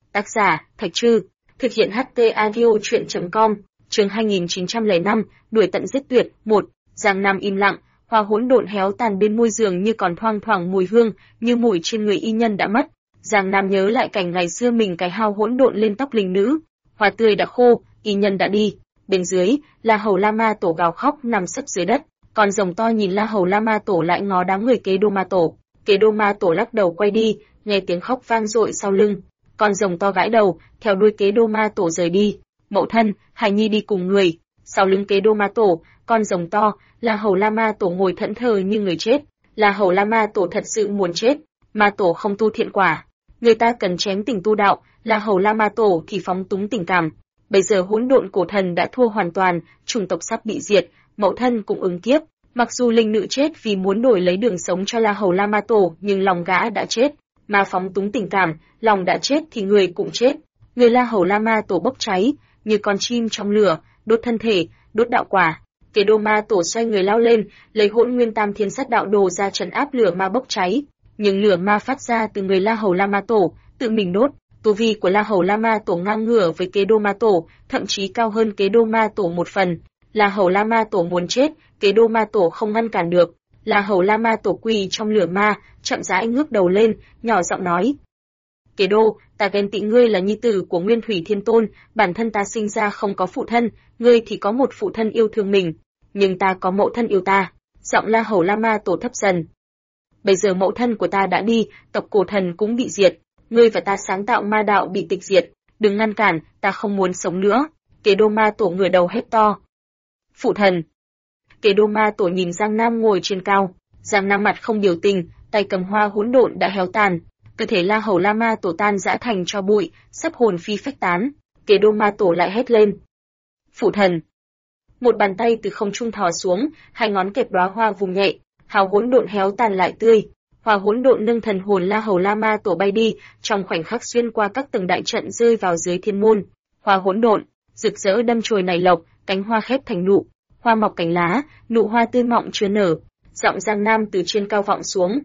[SPEAKER 1] Tác giả, Thạch Trư. Thực hiện HT Audio truyện.com. Chương 2905, đuổi tận giết tuyệt. 1. Giang Nam im lặng, hoa hỗn độn héo tàn bên môi giường như còn thoang thoảng mùi hương, như mùi trên người y nhân đã mất. Giang Nam nhớ lại cảnh ngày xưa mình cái hao hỗn độn lên tóc linh nữ, hoa tươi đã khô, y nhân đã đi. Bên dưới, La Hầu La Ma Tổ gào khóc nằm sấp dưới đất, con rồng to nhìn La Hầu La Ma Tổ lại ngó đám người Kế Đô Ma Tổ. Kế Đô Ma Tổ lắc đầu quay đi, nghe tiếng khóc vang dội sau lưng. Con rồng to gãi đầu, theo đuôi Kế Đô Ma Tổ rời đi. Mẫu thân, hài nhi đi cùng người. Sau lưng Kế Đô Ma Tổ, con rồng to, La Hầu La Ma Tổ ngồi thẫn thờ như người chết. La Hầu La Ma Tổ thật sự muốn chết. Ma Tổ không tu thiện quả, người ta cần chém tình tu đạo, La Hầu La Ma Tổ thì phóng túng tình cảm. Bây giờ hỗn độn cổ thần đã thua hoàn toàn, chủng tộc sắp bị diệt, mẫu thân cũng ứng kiếp. Mặc dù linh nữ chết vì muốn đổi lấy đường sống cho La Hầu La Ma Tổ, nhưng lòng gã đã chết. Ma phóng túng tình cảm, lòng đã chết thì người cũng chết. Người La Hầu La Ma Tổ bốc cháy, như con chim trong lửa, đốt thân thể, đốt đạo quả. Kế Đô Ma Tổ xoay người lao lên, lấy Hỗn Nguyên Tam Thiên Sát Đạo Đồ ra trấn áp lửa ma bốc cháy. Nhưng lửa ma phát ra từ người La Hầu La Ma Tổ, tự mình đốt. Tu vi của La Hầu La Ma Tổ ngang ngửa với Kế Đô Ma Tổ, thậm chí cao hơn Kế Đô Ma Tổ một phần. La Hầu La Ma Tổ muốn chết, Kế Đô Ma Tổ không ngăn cản được. La Hầu La Ma Tổ quỳ trong lửa ma, chậm rãi ngước đầu lên, nhỏ giọng nói: Kế Đô, ta ghen tị ngươi là nhi tử của Nguyên Thủy Thiên Tôn, bản thân ta sinh ra không có phụ thân, ngươi thì có một phụ thân yêu thương mình, nhưng ta có mẫu thân yêu ta. Giọng La Hầu La Ma Tổ thấp dần. Bây giờ mẫu thân của ta đã đi, tộc cổ thần cũng bị diệt, ngươi và ta sáng tạo ma đạo bị tịch diệt, đừng ngăn cản, ta không muốn sống nữa. Kế Đô Ma Tổ ngửa đầu hét to. Phụ thần. Kế Đô Ma Tổ nhìn Giang Nam ngồi trên cao, Giang Nam mặt không biểu tình, tay cầm hoa hỗn độn đã héo tàn, cơ thể La Hầu La Ma Tổ tan rã thành tro bụi, sắp hồn phi phách tán. Kế Đô Ma Tổ lại hét lên. Phụ thần. Một bàn tay từ không trung thò xuống, hai ngón kẹp đóa hoa vùng nhẹ, hào hỗn độn héo tàn lại tươi. Hoa hỗn độn nâng thần hồn La Hầu La Ma Tổ bay đi, trong khoảnh khắc xuyên qua các tầng đại trận rơi vào dưới thiên môn. Hoa hỗn độn, rực rỡ đâm chồi nảy lộc, cánh hoa khép thành nụ, hoa mọc cánh lá, nụ hoa tươi mọng chưa nở. Giọng Giang Nam từ trên cao vọng xuống.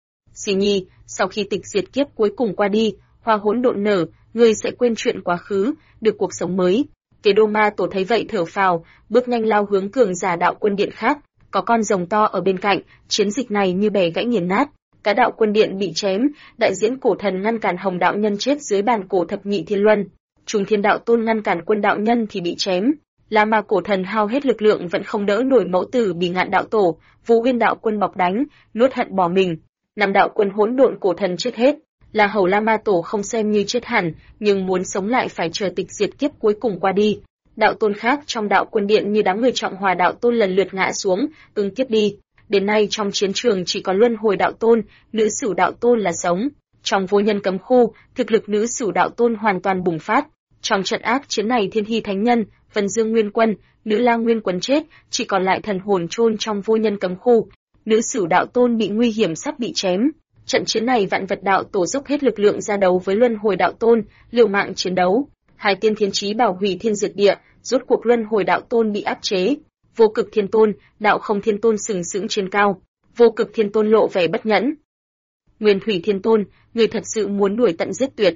[SPEAKER 1] Xì Nhi, sau khi tịch diệt kiếp cuối cùng qua đi, hoa hỗn độn nở, ngươi sẽ quên chuyện quá khứ, được cuộc sống mới. Kế Đô Ma Tổ thấy vậy thở phào, bước nhanh lao hướng cường giả đạo quân điện khác. Có con rồng to ở bên cạnh, chiến dịch này như bẻ gãy nghiền nát. Cả đạo quân điện bị chém, đại diễn cổ thần ngăn cản Hồng đạo nhân chết dưới bàn cổ thập nhị thiên luân. Trùng Thiên đạo tôn ngăn cản quân đạo nhân thì bị chém. La Ma cổ thần hao hết lực lượng vẫn không đỡ nổi mẫu tử Bỉ Ngạn đạo tổ, Vũ Uyên đạo quân bọc đánh, nuốt hận bỏ mình. Năm đạo quân hỗn độn cổ thần chết hết. La Hầu La Ma Tổ không xem như chết hẳn, nhưng muốn sống lại phải chờ tịch diệt kiếp cuối cùng qua đi. Đạo tôn khác trong đạo quân điện như đám người Trọng Hòa đạo tôn lần lượt ngã xuống, ứng kiếp đi. Đến nay trong chiến trường chỉ có Luân Hồi đạo tôn, Nữ Sửu đạo tôn là sống. Trong Vô Nhân cấm khu, thực lực Nữ Sửu đạo tôn hoàn toàn bùng phát. Trong trận ác chiến này Thiên Hy thánh nhân, Vân Dương Nguyên Quân, Nữ Lang Nguyên Quân chết, chỉ còn lại thần hồn chôn trong Vô Nhân cấm khu. Nữ Sửu đạo tôn bị nguy hiểm sắp bị chém. Trận chiến này Vạn Vật đạo tổ dốc hết lực lượng ra đấu với Luân Hồi đạo tôn, liều mạng chiến đấu. Hai tiên thiên chí bảo hủy thiên diệt địa, rốt cuộc Luân Hồi đạo tôn bị áp chế. Vô Cực Thiên Tôn, Đạo Không Thiên Tôn sừng sững trên cao. Vô Cực Thiên Tôn lộ vẻ bất nhẫn. Nguyên Thủy Thiên Tôn, người thật sự muốn đuổi tận giết tuyệt.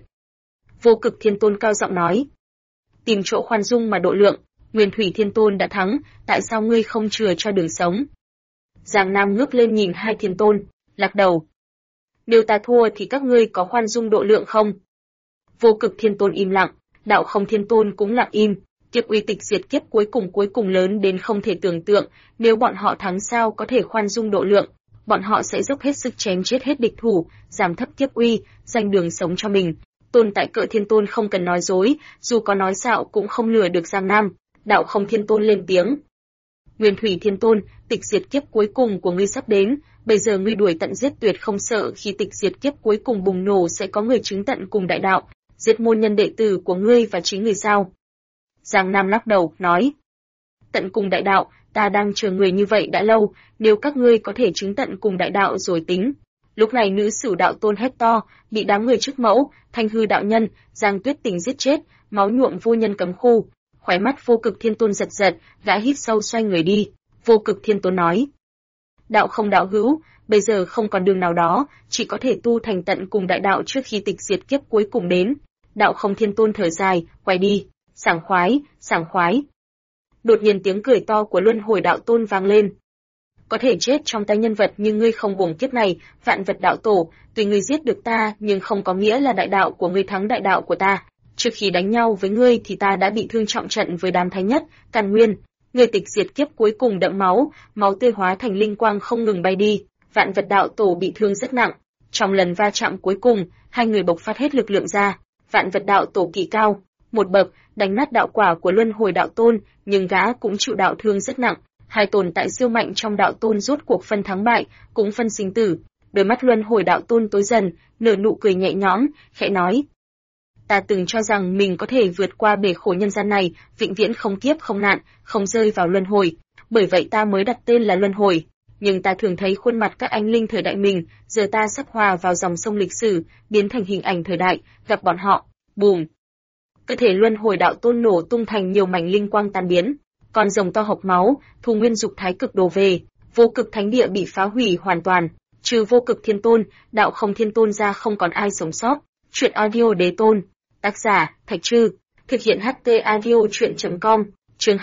[SPEAKER 1] Vô Cực Thiên Tôn cao giọng nói. Tìm chỗ khoan dung mà độ lượng, Nguyên Thủy Thiên Tôn đã thắng, tại sao ngươi không chừa cho đường sống? Giang Nam ngước lên nhìn hai Thiên Tôn, lắc đầu. Nếu ta thua thì các ngươi có khoan dung độ lượng không? Vô Cực Thiên Tôn im lặng, Đạo Không Thiên Tôn cũng lặng im. Kiếp uy tịch diệt kiếp cuối cùng lớn đến không thể tưởng tượng, nếu bọn họ thắng sao có thể khoan dung độ lượng, bọn họ sẽ dốc hết sức chém chết hết địch thủ, giảm thấp kiếp uy, giành đường sống cho mình. Tôn tại Cự Thiên Tôn không cần nói dối, dù có nói xạo cũng không lừa được Giang Nam. Đạo Không Thiên Tôn lên tiếng. Nguyên Thủy Thiên Tôn, tịch diệt kiếp cuối cùng của ngươi sắp đến, bây giờ ngươi đuổi tận giết tuyệt không sợ khi tịch diệt kiếp cuối cùng bùng nổ sẽ có người chứng tận cùng đại đạo, giết môn nhân đệ tử của ngươi và chính người sao? Giang Nam lắc đầu, nói. Tận cùng đại đạo, ta đang chờ người như vậy đã lâu, nếu các ngươi có thể chứng tận cùng đại đạo rồi tính. Lúc này Nữ Sửu đạo tôn hét to, bị đám người trước mẫu, Thanh Hư đạo nhân, Giang Tuyết Tình giết chết, máu nhuộm Vô Nhân cấm khu. Khóe mắt Vô Cực Thiên Tôn giật giật, gã hít sâu xoay người đi. Vô Cực Thiên Tôn nói. Đạo không đạo hữu, bây giờ không còn đường nào đó, chỉ có thể tu thành tận cùng đại đạo trước khi tịch diệt kiếp cuối cùng đến. Đạo Không Thiên Tôn thở dài, quay đi, sảng khoái, sảng khoái. Đột nhiên tiếng cười to của Luân Hồi Đạo Tôn vang lên. Có thể chết trong tay nhân vật như ngươi không buồng kiếp này, Vạn Vật Đạo Tổ, tuy ngươi giết được ta, nhưng không có nghĩa là đại đạo của ngươi thắng đại đạo của ta. Trước khi đánh nhau với ngươi thì ta đã bị thương trọng trận với đám thái nhất, Càn Nguyên. Ngươi tịch diệt kiếp cuối cùng đẫm máu, máu tươi hóa thành linh quang không ngừng bay đi. Vạn Vật Đạo Tổ bị thương rất nặng. Trong lần va chạm cuối cùng, hai người bộc phát hết lực lượng ra. Vạn Vật Đạo Tổ kỳ cao một bậc, đánh nát đạo quả của Luân Hồi Đạo Tôn, nhưng gã cũng chịu đạo thương rất nặng. Hai tồn tại siêu mạnh trong đạo tôn rốt cuộc phân thắng bại, cũng phân sinh tử. Đôi mắt Luân Hồi Đạo Tôn tối dần, nở nụ cười nhẹ nhõm, khẽ nói: ta từng cho rằng mình có thể vượt qua bể khổ nhân gian này, vĩnh viễn không kiếp không nạn, không rơi vào luân hồi. Bởi vậy ta mới đặt tên là Luân Hồi. Nhưng ta thường thấy khuôn mặt các anh linh thời đại mình, giờ ta sắp hòa vào dòng sông lịch sử, biến thành hình ảnh thời đại, gặp bọn họ. Bùm! Cơ thể Luân Hồi Đạo Tôn nổ tung thành nhiều mảnh linh quang tan biến. Con rồng to hộc máu, thu nguyên dục thái cực đổ về, vô cực thánh địa bị phá hủy hoàn toàn, trừ vô cực thiên tôn, đạo không thiên tôn ra không còn ai sống sót. Truyện audio đế tôn, tác giả Thạch Trư, thực hiện HT audio truyện.com, chương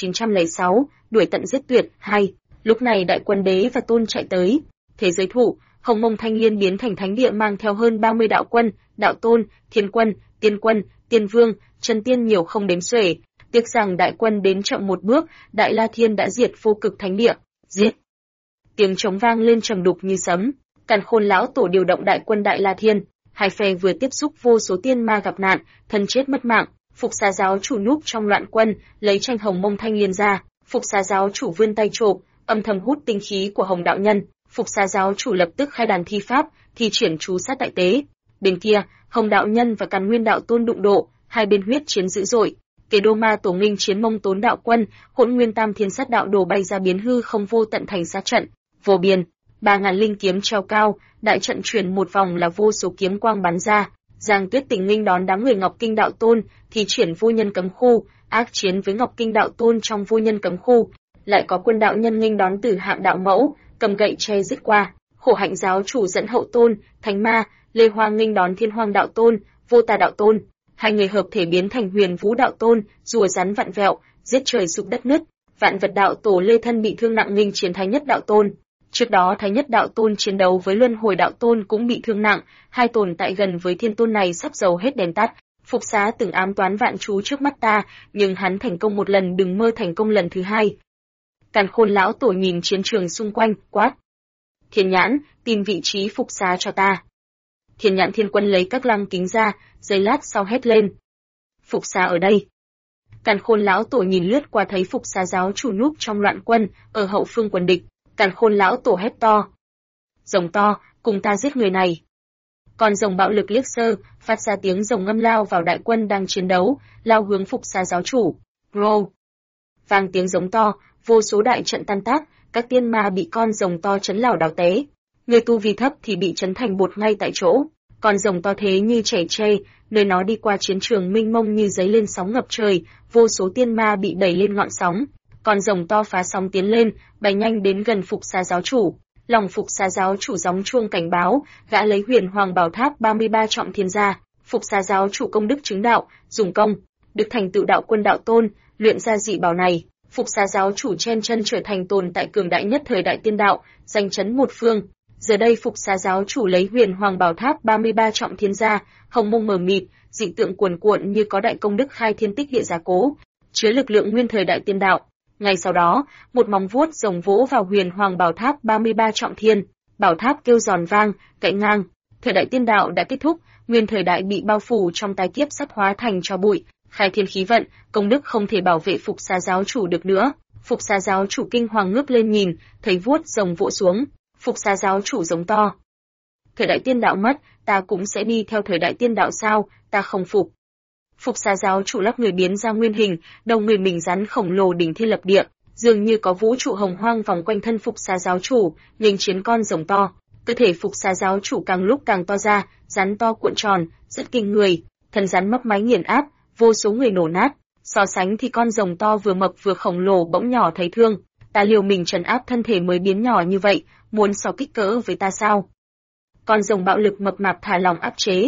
[SPEAKER 1] 2906, đuổi tận giết tuyệt 2. Lúc này đại quân đế và tôn chạy tới, thế giới thủ, Hồng Mông Thanh Liên biến thành thánh địa mang theo hơn 30 đạo quân, đạo tôn, thiên quân, tiên vương, chân tiên nhiều không đếm xuể. Tiếc rằng đại quân đến chậm một bước, Đại La Thiên đã diệt vô cực thánh địa. Giết! Tiếng trống vang lên trầm đục như sấm. Càn Khôn lão tổ điều động đại quân Đại La Thiên. Hai phe vừa tiếp xúc vô số tiên ma gặp nạn, thân chết mất mạng. Phục Xà giáo chủ núp trong loạn quân, lấy tranh Hồng Mông Thanh Liên ra. Phục Xà giáo chủ vươn tay chộp, âm thầm hút tinh khí của Hồng đạo nhân. Phục Xà giáo chủ lập tức khai đàn thi pháp, thi triển chú sát đại tế. Bên kia, Hồng đạo nhân và Càn Nguyên đạo tôn đụng độ, hai bên huyết chiến dữ dội. Kế Đô Ma tổ nghinh chiến Mông Tốn đạo quân, Hỗn Nguyên Tam Thiên Sát đạo đồ bay ra biến hư không vô tận thành sát trận, vô biên, 3000 linh kiếm treo cao, đại trận chuyển một vòng là vô số kiếm quang bắn ra. Giang Tuyết Tình nghinh đón đám người Ngọc Kinh đạo tôn, thì triển vô nhân cấm khu, ác chiến với Ngọc Kinh đạo tôn trong vô nhân cấm khu. Lại có quân đạo nhân nghinh đón Tử Hạm đạo mẫu, cầm gậy che giết qua. Khổ Hạnh giáo chủ dẫn Hậu tôn, Thánh Ma, Lê Hoang nghinh đón Thiên Hoang đạo tôn, Vô Tà đạo tôn. Hai người hợp thể biến thành Huyền Vũ đạo tôn, rùa rắn vặn vẹo, giết trời sụp đất nứt. Vạn Vật đạo tổ Lê Thân bị thương nặng nghinh chiến Thái Nhất đạo tôn. Trước đó Thái Nhất đạo tôn chiến đấu với Luân Hồi đạo tôn cũng bị thương nặng, hai tồn tại gần với thiên tôn này sắp dầu hết đèn tắt. Phục Xá từng ám toán vạn chú trước mắt ta, nhưng hắn thành công một lần, đừng mơ thành công lần thứ hai. Càn Khôn lão tổ nhìn chiến trường xung quanh, quát: Thiên Nhãn, tìm vị trí Phục Xá cho ta. Thiên Nhãn thiên quân lấy các lăng kính ra, giây lát sau hét lên: Phục Xá ở đây. Càn Khôn lão tổ nhìn lướt qua thấy Phục Xá giáo chủ núp trong loạn quân, ở hậu phương quân địch. Càn Khôn lão tổ hét to: Rồng to, cùng ta giết người này. Con rồng bạo lực liếc sơ, phát ra tiếng rồng ngâm lao vào đại quân đang chiến đấu, lao hướng Phục Xá giáo chủ. Rô! Vang tiếng giống to, vô số đại trận tan tác, các tiên ma bị con rồng to chấn lảo đảo té. Người tu vi thấp thì bị chấn thành bột ngay tại chỗ. Con rồng to thế như chảy tre, nơi nó đi qua chiến trường mênh mông như giấy lên sóng ngập trời, vô số tiên ma bị đẩy lên ngọn sóng. Con rồng to phá sóng tiến lên, bay nhanh đến gần Phục Xá giáo chủ. Lòng Phục Xá giáo chủ gióng chuông cảnh báo, gã lấy Huyền Hoàng Bảo Tháp 33 trọng thiên ra. Phục Xá giáo chủ công đức chứng đạo, dùng công được thành tựu đạo quân đạo tôn, luyện ra dị bảo này. Phục Xá giáo chủ chen chân trở thành tồn tại cường đại nhất thời đại tiên đạo, danh chấn một phương. Giờ đây Phục Xá giáo chủ lấy Huyền Hoàng Bảo Tháp 33 trọng thiên ra, hồng mông mờ mịt, dị tượng cuồn cuộn như có đại công đức khai thiên tích địa gia cố, chứa lực lượng nguyên thời đại tiên đạo. Ngay sau đó, một móng vuốt rồng vỗ vào Huyền Hoàng Bảo Tháp 33 trọng thiên, bảo tháp kêu giòn vang, gãy ngang. Thời đại tiên đạo đã kết thúc, nguyên thời đại bị bao phủ trong tái kiếp sắp hóa thành tro bụi, khai thiên khí vận, công đức không thể bảo vệ Phục Xá giáo chủ được nữa. Phục Xá giáo chủ kinh hoàng ngước lên nhìn, thấy vuốt rồng vỗ xuống. Phục Xá giáo chủ giống to: Thời đại tiên đạo mất, ta cũng sẽ đi theo thời đại tiên đạo sao? Ta không phục. Phục Xá giáo chủ lắp người biến ra nguyên hình, đầu người mình rắn khổng lồ đỉnh thiên lập địa, dường như có vũ trụ hồng hoang vòng quanh thân Phục Xá giáo chủ, nghênh chiến con rồng to. Cơ thể Phục Xá giáo chủ càng lúc càng to ra, rắn to cuộn tròn, rất kinh người, thân rắn mấp máy nghiền áp, vô số người nổ nát. So sánh thì con rồng to vừa mập vừa khổng lồ bỗng nhỏ thấy thương. Ta liều mình trấn áp thân thể mới biến nhỏ như vậy, muốn so kích cỡ với ta sao? Con rồng bạo lực mập mạp thả lòng áp chế,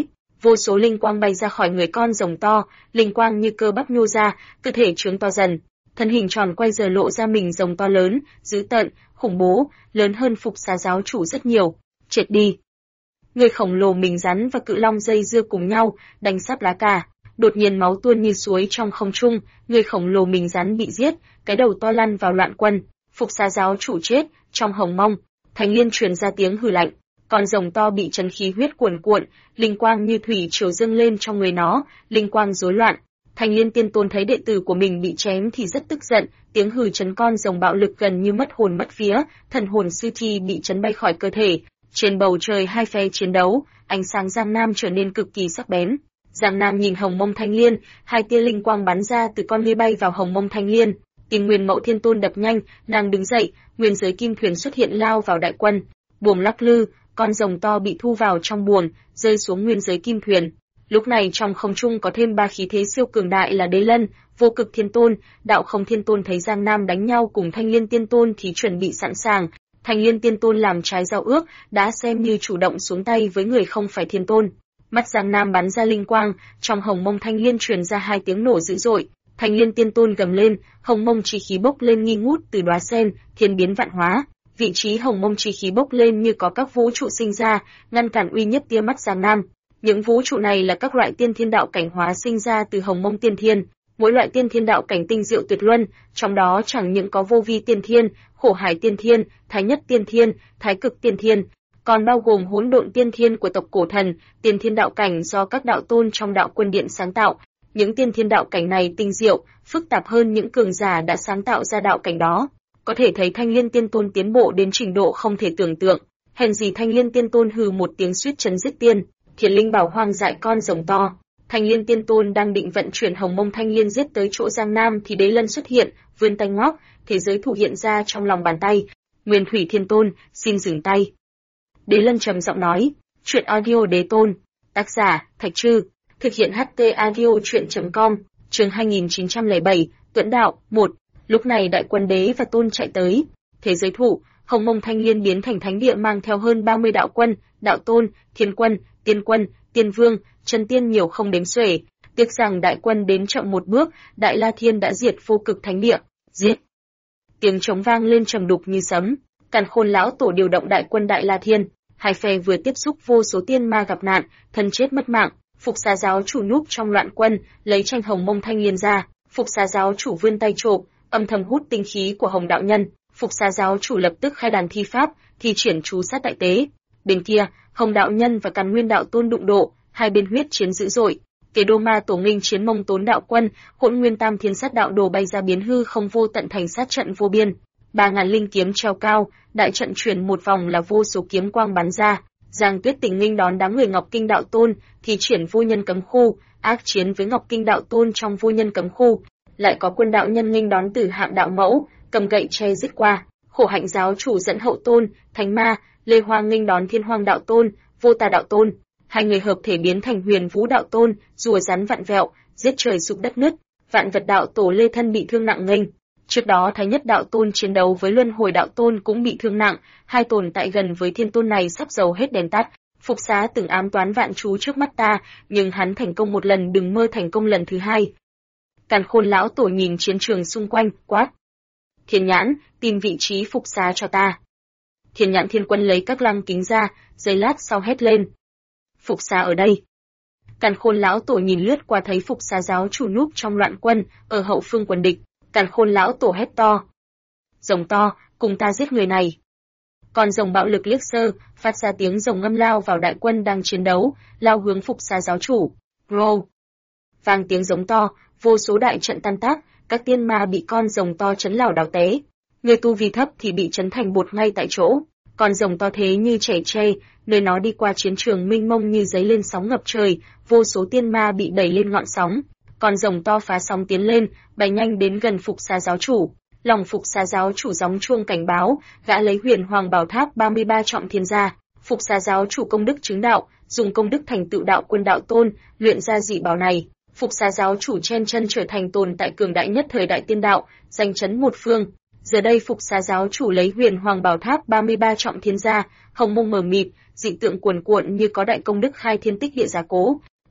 [SPEAKER 1] vô số linh quang bay ra khỏi người con rồng to, linh quang như cơ bắp nhô ra, cơ thể trướng to dần. Thân hình tròn quay giờ lộ ra mình rồng to lớn, dữ tợn, khủng bố, lớn hơn Phục Xà giáo chủ rất nhiều. Triệt đi. Người khổng lồ mình rắn và cự long dây dưa cùng nhau, đánh sắp lá cà. Đột nhiên máu tuôn như suối trong không trung, người khổng lồ mình rắn bị giết, cái đầu to lăn vào loạn quân. Phục Xà giáo chủ chết, trong hồng mông. Thanh Liên truyền ra tiếng hừ lạnh. Con rồng to bị chấn khí huyết cuồn cuộn, linh quang như thủy triều dâng lên trong người nó, linh quang rối loạn. Thanh Liên Tiên Tôn thấy đệ tử của mình bị chém thì rất tức giận, tiếng hừ chấn con rồng bạo lực gần như mất hồn mất vía, thần hồn sư thi bị chấn bay khỏi cơ thể. Trên bầu trời hai phe chiến đấu, ánh sáng Giang Nam trở nên cực kỳ sắc bén. Giang Nam nhìn hồng mông Thanh Liên, hai tia linh quang bắn ra từ con ngươi bay vào hồng mông Thanh Liên. Tim Nguyên Mậu Thiên Tôn đập nhanh, nàng đứng dậy, nguyên giới kim thuyền xuất hiện lao vào đại quân. Buồm lắc lư, con rồng to bị thu vào trong buồm, rơi xuống nguyên giới kim thuyền. Lúc này trong không trung có thêm ba khí thế siêu cường đại là Đế Lân, Vô Cực Thiên Tôn, Đạo Không Thiên Tôn thấy Giang Nam đánh nhau cùng Thanh Liên Tiên Tôn thì chuẩn bị sẵn sàng. Thanh Liên Tiên Tôn làm trái giao ước, đã xem như chủ động xuống tay với người không phải Thiên Tôn. Mắt Giang Nam bắn ra linh quang, trong hồng mông Thanh Liên truyền ra hai tiếng nổ dữ dội. Thanh Liên Tiên Tôn gầm lên, hồng mông chi khí bốc lên nghi ngút từ đóa sen, thiên biến vạn hóa. Vị trí hồng mông chi khí bốc lên như có các vũ trụ sinh ra, ngăn cản uy nhất tia mắt Giang Nam. Những vũ trụ này là các loại tiên thiên đạo cảnh hóa sinh ra từ hồng mông tiên thiên, mỗi loại tiên thiên đạo cảnh tinh diệu tuyệt luân, trong đó chẳng những có vô vi tiên thiên, khổ hải tiên thiên, thái nhất tiên thiên, thái cực tiên thiên, còn bao gồm hỗn độn tiên thiên của tộc cổ thần, tiên thiên đạo cảnh do các đạo tôn trong đạo quân điện sáng tạo. Những tiên thiên đạo cảnh này tinh diệu, phức tạp hơn những cường giả đã sáng tạo ra đạo cảnh đó. Có thể thấy Thanh Liên Tiên Tôn tiến bộ đến trình độ không thể tưởng tượng. Hèn gì Thanh Liên Tiên Tôn hừ một tiếng suýt chấn giết tiên, Thiền Linh Bảo hoang dại con rồng to. Thanh Liên Tiên Tôn đang định vận chuyển hồng mông Thanh Liên giết tới chỗ Giang Nam thì Đế Lân xuất hiện, vươn tay ngoắc, thế giới thủ hiện ra trong lòng bàn tay. Nguyên Thủy Thiên Tôn, xin dừng tay. Đế Lân trầm giọng nói, truyện audio Đế Tôn, tác giả Thạch Trư, thực hiện HT audio truyện.com, chương 2907, Tuẫn Đạo 1. Lúc này đại quân Đế và Tôn chạy tới, thế giới thủ, hồng mông Thanh Liên biến thành thánh địa mang theo hơn 30 đạo quân, đạo tôn, thiên quân, tiên vương, chân tiên nhiều không đếm xuể. Tiếc rằng đại quân đến chậm một bước, Đại La Thiên đã diệt Vô Cực Thánh Địa. Giết! Tiếng trống vang lên trầm đục như sấm. Càn Khôn lão tổ điều động đại quân Đại La Thiên, hai phe vừa tiếp xúc vô số tiên ma gặp nạn, thân chết mất mạng. Phục Xà giáo chủ núp trong loạn quân, lấy tranh hồng mông Thanh Liên ra. Phục Xà giáo chủ vươn tay chộp, âm thầm hút tinh khí của Hồng đạo nhân. Phục Xà giáo chủ lập tức khai đàn thi pháp, thi triển chú sát đại tế. Bên kia, Hồng đạo nhân và Càn Nguyên đạo tôn đụng độ, hai bên huyết chiến dữ dội. Kế Đô Ma tổ nghênh chiến Mông Tốn đạo quân, Hỗn Nguyên Tam Thiên Sát đạo đồ bay ra biến hư không vô tận thành sát trận vô biên. 3000 linh kiếm treo cao, đại trận chuyển một vòng là vô số kiếm quang bắn ra. Giang Tuyết Tình nghênh đón đám người Ngọc Kinh đạo tôn, thì triển vô nhân cấm khu, ác chiến với Ngọc Kinh đạo tôn trong vô nhân cấm khu. Lại có quân đạo nhân nghênh đón Tử Hạm đạo mẫu, cầm gậy che giết qua. Khổ Hạnh giáo chủ dẫn Hậu tôn, Thánh Ma, Lê Hoang nghênh đón Thiên Hoang đạo tôn, Vô Tà đạo tôn. Hai người hợp thể biến thành Huyền Vũ đạo tôn, rùa rắn vặn vẹo, giết trời sụp đất nứt. Vạn Vật đạo tổ Lê Thân bị thương nặng nghênh. Trước đó Thái Nhất đạo tôn chiến đấu với Luân Hồi đạo tôn cũng bị thương nặng, hai tồn tại gần với Thiên tôn này sắp dầu hết đèn tắt. Phục Xá từng ám toán vạn chú trước mắt ta, nhưng hắn thành công một lần đừng mơ thành công lần thứ hai. Càn Khôn lão tổ nhìn chiến trường xung quanh, quát: Thiên Nhãn, tìm vị trí Phục Xá cho ta. Thiên Nhãn thiên quân lấy các lăng kính ra, giây lát sau hét lên: Phục Xá ở đây. Càn Khôn lão tổ nhìn lướt qua thấy Phục Xá giáo chủ núp trong loạn quân, ở hậu phương quân địch. Càn Khôn lão tổ hét to: Rồng to, cùng ta giết người này. Con rồng bạo lực liếc sơ, phát ra tiếng rồng ngâm lao vào đại quân đang chiến đấu, lao hướng Phục Xá giáo chủ. Row! Vang tiếng giống to, vô số đại trận tan tác, các tiên ma bị con rồng to chấn lảo đảo té. Người tu vi thấp thì bị chấn thành bột ngay tại chỗ. Con rồng to thế như trẻ tre, nơi nó đi qua chiến trường mênh mông như giấy lên sóng ngập trời, vô số tiên ma bị đẩy lên ngọn sóng. Con rồng to phá sóng tiến lên, bay nhanh đến gần Phục Xá giáo chủ. Lòng Phục Xá giáo chủ gióng chuông cảnh báo, gã lấy Huyền Hoàng Bảo Tháp 33 trọng thiên ra. Phục Xá giáo chủ công đức chứng đạo, dùng công đức thành tựu đạo quân đạo tôn, luyện ra dị bảo này. Phục Xá giáo chủ chen chân trở thành tồn tại cường đại nhất thời đại tiên đạo, danh chấn một phương. Giờ đây Phục Xá giáo chủ lấy Huyền Hoàng Bảo Tháp 33 trọng thiên ra, hồng mông mờ mịt, dị tượng cuồn cuộn như có đại công đức khai thiên tích địa gia cố.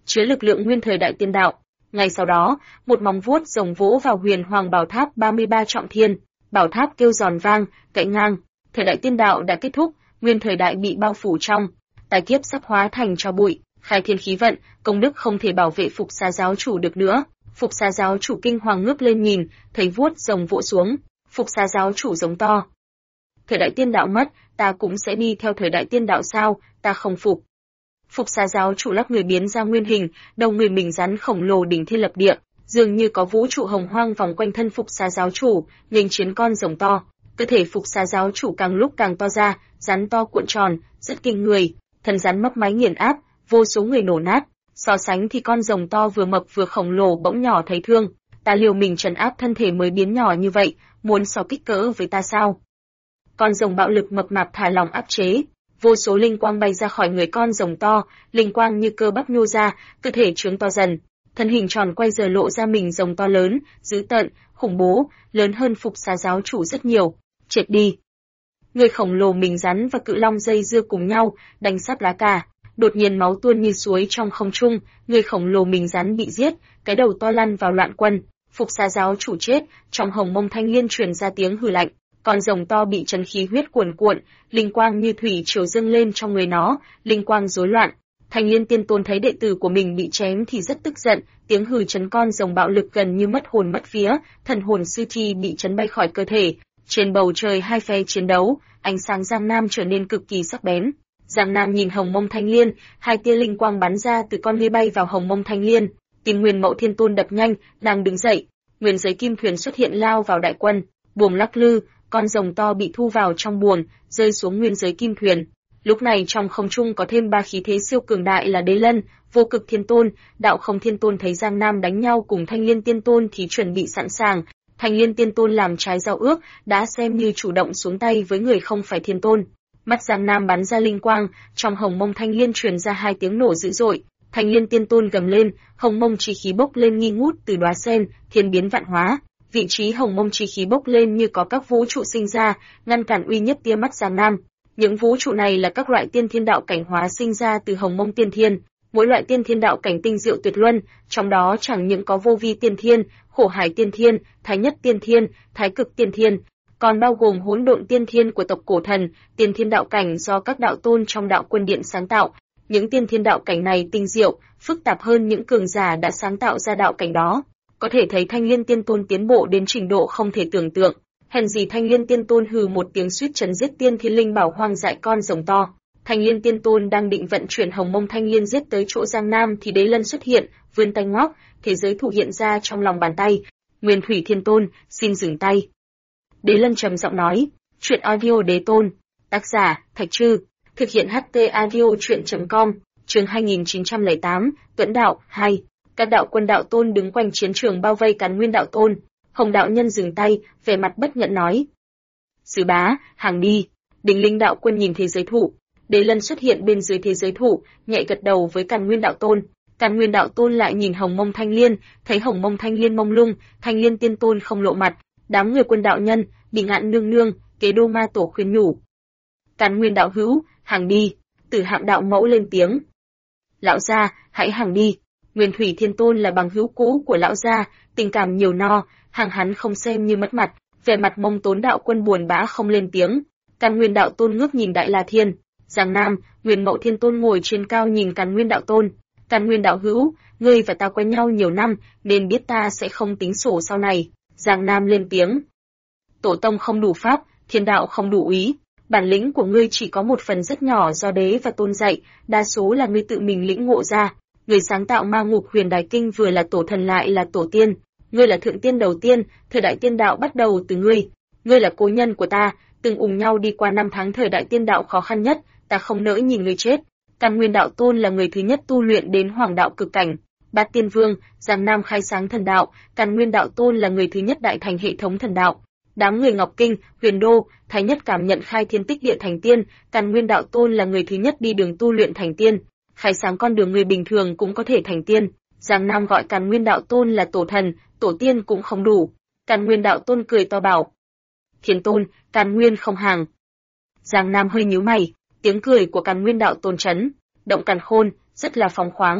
[SPEAKER 1] chứa lực lượng nguyên thời đại tiên đạo. Ngay sau đó, một móng vuốt rồng vỗ vào huyền hoàng bảo tháp 33 trọng thiên, bảo tháp kêu giòn vang, cạnh ngang. Thời đại tiên đạo đã kết thúc, nguyên thời đại bị bao phủ trong tai kiếp sắp hóa thành tro bụi, khai thiên khí vận, công đức không thể bảo vệ Phục Xá giáo chủ được nữa. Phục Xá giáo chủ kinh hoàng ngước lên nhìn, thấy vuốt rồng vỗ xuống, Phục Xá giáo chủ giống to. Thời đại tiên đạo mất, ta cũng sẽ đi theo thời đại tiên đạo sao, ta không phục. Phục Xá giáo chủ lắc người biến ra nguyên hình, đầu người mình rắn khổng lồ đỉnh thiên lập địa, dường như có vũ trụ hồng hoang vòng quanh thân Phục Xá giáo chủ, nghênh chiến con rồng to. Cơ thể Phục Xá giáo chủ càng lúc càng to ra, rắn to cuộn tròn, rất kinh người, thân rắn mấp máy nghiền áp, vô số người nổ nát. So sánh thì con rồng to vừa mập vừa khổng lồ bỗng nhỏ thấy thương, ta liều mình trấn áp thân thể mới biến nhỏ như vậy, muốn so kích cỡ với ta sao? Con rồng bạo lực mập mạp thả lỏng áp chế, vô số linh quang bay ra khỏi người con rồng to, linh quang như cơ bắp nhô ra, cơ thể trướng to dần, thân hình tròn quay giờ lộ ra mình rồng to lớn, dữ tợn, khủng bố, lớn hơn Phục Xá giáo chủ rất nhiều. Triệt đi! Người khổng lồ mình rắn và cự long dây dưa cùng nhau, đánh sắp lá cà. Đột nhiên máu tuôn như suối trong không trung, người khổng lồ mình rắn bị giết, cái đầu to lăn vào loạn quân. Phục Xá giáo chủ chết, trong hồng mông thanh liên truyền ra tiếng hừ lạnh. Con rồng to bị chân khí huyết cuồn cuộn, linh quang như thủy triều dâng lên trong người nó, linh quang rối loạn. Thanh Liên Tiên Tôn thấy đệ tử của mình bị chém thì rất tức giận, tiếng hừ chấn con rồng bạo lực gần như mất hồn mất vía, thần hồn sư thi bị chấn bay khỏi cơ thể. Trên bầu trời hai phe chiến đấu, ánh sáng Giang Nam trở nên cực kỳ sắc bén. Giang Nam nhìn hồng mông thanh liên, hai tia linh quang bắn ra từ con ngươi bay vào hồng mông thanh liên. Tim Nguyên Mậu Thiên Tôn đập nhanh, đang đứng dậy. Nguyên giới kim thuyền xuất hiện lao vào đại quân, buồm lắc lư, con rồng to bị thu vào trong buồm, rơi xuống nguyên giới kim thuyền. Lúc này trong không trung có thêm ba khí thế siêu cường đại là Đế Lân, Vô Cực Thiên Tôn, Đạo Không Thiên Tôn thấy Giang Nam đánh nhau cùng Thanh Liên Tiên Tôn thì chuẩn bị sẵn sàng. Thanh Liên Tiên Tôn làm trái giao ước, đã xem như chủ động xuống tay với người không phải Thiên Tôn. Mắt Giang Nam bắn ra linh quang, trong hồng mông thanh liên truyền ra hai tiếng nổ dữ dội. Thanh Liên Tiên Tôn gầm lên, hồng mông chi khí bốc lên nghi ngút từ đóa sen, thiên biến vạn hóa. Vị trí hồng mông chi khí bốc lên như có các vũ trụ sinh ra, ngăn cản uy nhất tia mắt Giang Nam. Những vũ trụ này là các loại tiên thiên đạo cảnh hóa sinh ra từ hồng mông tiên thiên. Mỗi loại tiên thiên đạo cảnh tinh diệu tuyệt luân, trong đó chẳng những có vô vi tiên thiên, khổ hải tiên thiên, thái nhất tiên thiên, thái cực tiên thiên, còn bao gồm hỗn độn tiên thiên của tộc cổ thần, tiên thiên đạo cảnh do các đạo tôn trong đạo quân điện sáng tạo. Những tiên thiên đạo cảnh này tinh diệu, phức tạp hơn những cường giả đã sáng tạo ra đạo cảnh đó. Có thể thấy Thanh Liên Tiên Tôn tiến bộ đến trình độ không thể tưởng tượng. Hèn gì Thanh Liên Tiên Tôn hừ một tiếng suýt chấn giết tiên thiên linh bảo hoang dại con rồng to. Thanh Liên Tiên Tôn đang định vận chuyển hồng mông thanh liên giết tới chỗ Giang Nam thì Đế Lân xuất hiện, vươn tay ngoắc, thế giới thủ hiện ra trong lòng bàn tay. Nguyên Thủy Thiên Tôn, xin dừng tay. Đế Lân trầm giọng nói, truyện audio Đế Tôn, tác giả Thạch Trư, thực hiện HT audio truyện.com, chương 2908, Tuẫn Đạo 2. Các đạo quân đạo tôn đứng quanh chiến trường bao vây Càn Nguyên đạo tôn. Hồng đạo nhân dừng tay, vẻ mặt bất nhẫn nói: "Sứ bá, hàng đi." Đỉnh Linh đạo quân nhìn thế giới thủ, Đế Lân xuất hiện bên dưới thế giới thủ, nhẹ gật đầu với Càn Nguyên đạo tôn. Càn Nguyên đạo tôn lại nhìn hồng mông thanh liên, thấy hồng mông thanh liên mông lung, Thanh Liên Tiên Tôn không lộ mặt. Đám người quân đạo nhân, Bị Ngạn nương nương, Kế Đô ma tổ khuyên nhủ: "Càn Nguyên đạo hữu, hàng đi." Tử Hạm đạo mẫu lên tiếng: "Lão gia, hãy hàng đi." Nguyên Thủy Thiên Tôn là bằng hữu cũ của lão gia, tình cảm nhiều no, hàng hắn không xem như mất mặt. Vẻ mặt Mông Tốn đạo quân buồn bã không lên tiếng. Càn Nguyên đạo tôn ngước nhìn Đại La Thiên, Giang Nam, Nguyên Mậu Thiên Tôn ngồi trên cao nhìn Càn Nguyên đạo tôn. "Càn Nguyên đạo hữu, ngươi và ta quen nhau nhiều năm, nên biết ta sẽ không tính sổ sau này." Giang Nam lên tiếng: "Tổ tông không đủ pháp, thiên đạo không đủ úy. Bản lĩnh của ngươi chỉ có một phần rất nhỏ do đế và tôn dạy, đa số là ngươi tự mình lĩnh ngộ ra. Người sáng tạo Ma Ngục Huyền Đài Kinh vừa là tổ thần lại là tổ tiên. Ngươi là thượng tiên đầu tiên, thời đại tiên đạo bắt đầu từ ngươi. Ngươi là cố nhân của ta, từng cùng nhau đi qua năm tháng thời đại tiên đạo khó khăn nhất, ta không nỡ nhìn ngươi chết." Càn Nguyên đạo tôn là người thứ nhất tu luyện đến hoàng đạo cực cảnh. Bát Tiên Vương, Giang Nam khai sáng thần đạo, Càn Nguyên đạo tôn là người thứ nhất đại thành hệ thống thần đạo. Đám người Ngọc Kinh, Huyền Đô, Thái Nhất cảm nhận khai thiên tích địa thành tiên, Càn Nguyên đạo tôn là người thứ nhất đi đường tu luyện thành tiên, khai sáng con đường người bình thường cũng có thể thành tiên. Giang Nam gọi Càn Nguyên đạo tôn là tổ thần, tổ tiên cũng không đủ. Càn Nguyên đạo tôn cười to bảo: "Thiên Tôn, Càn Nguyên không hàng." Giang Nam hơi nhíu mày, tiếng cười của Càn Nguyên đạo tôn chấn động càn khôn, rất là phóng khoáng.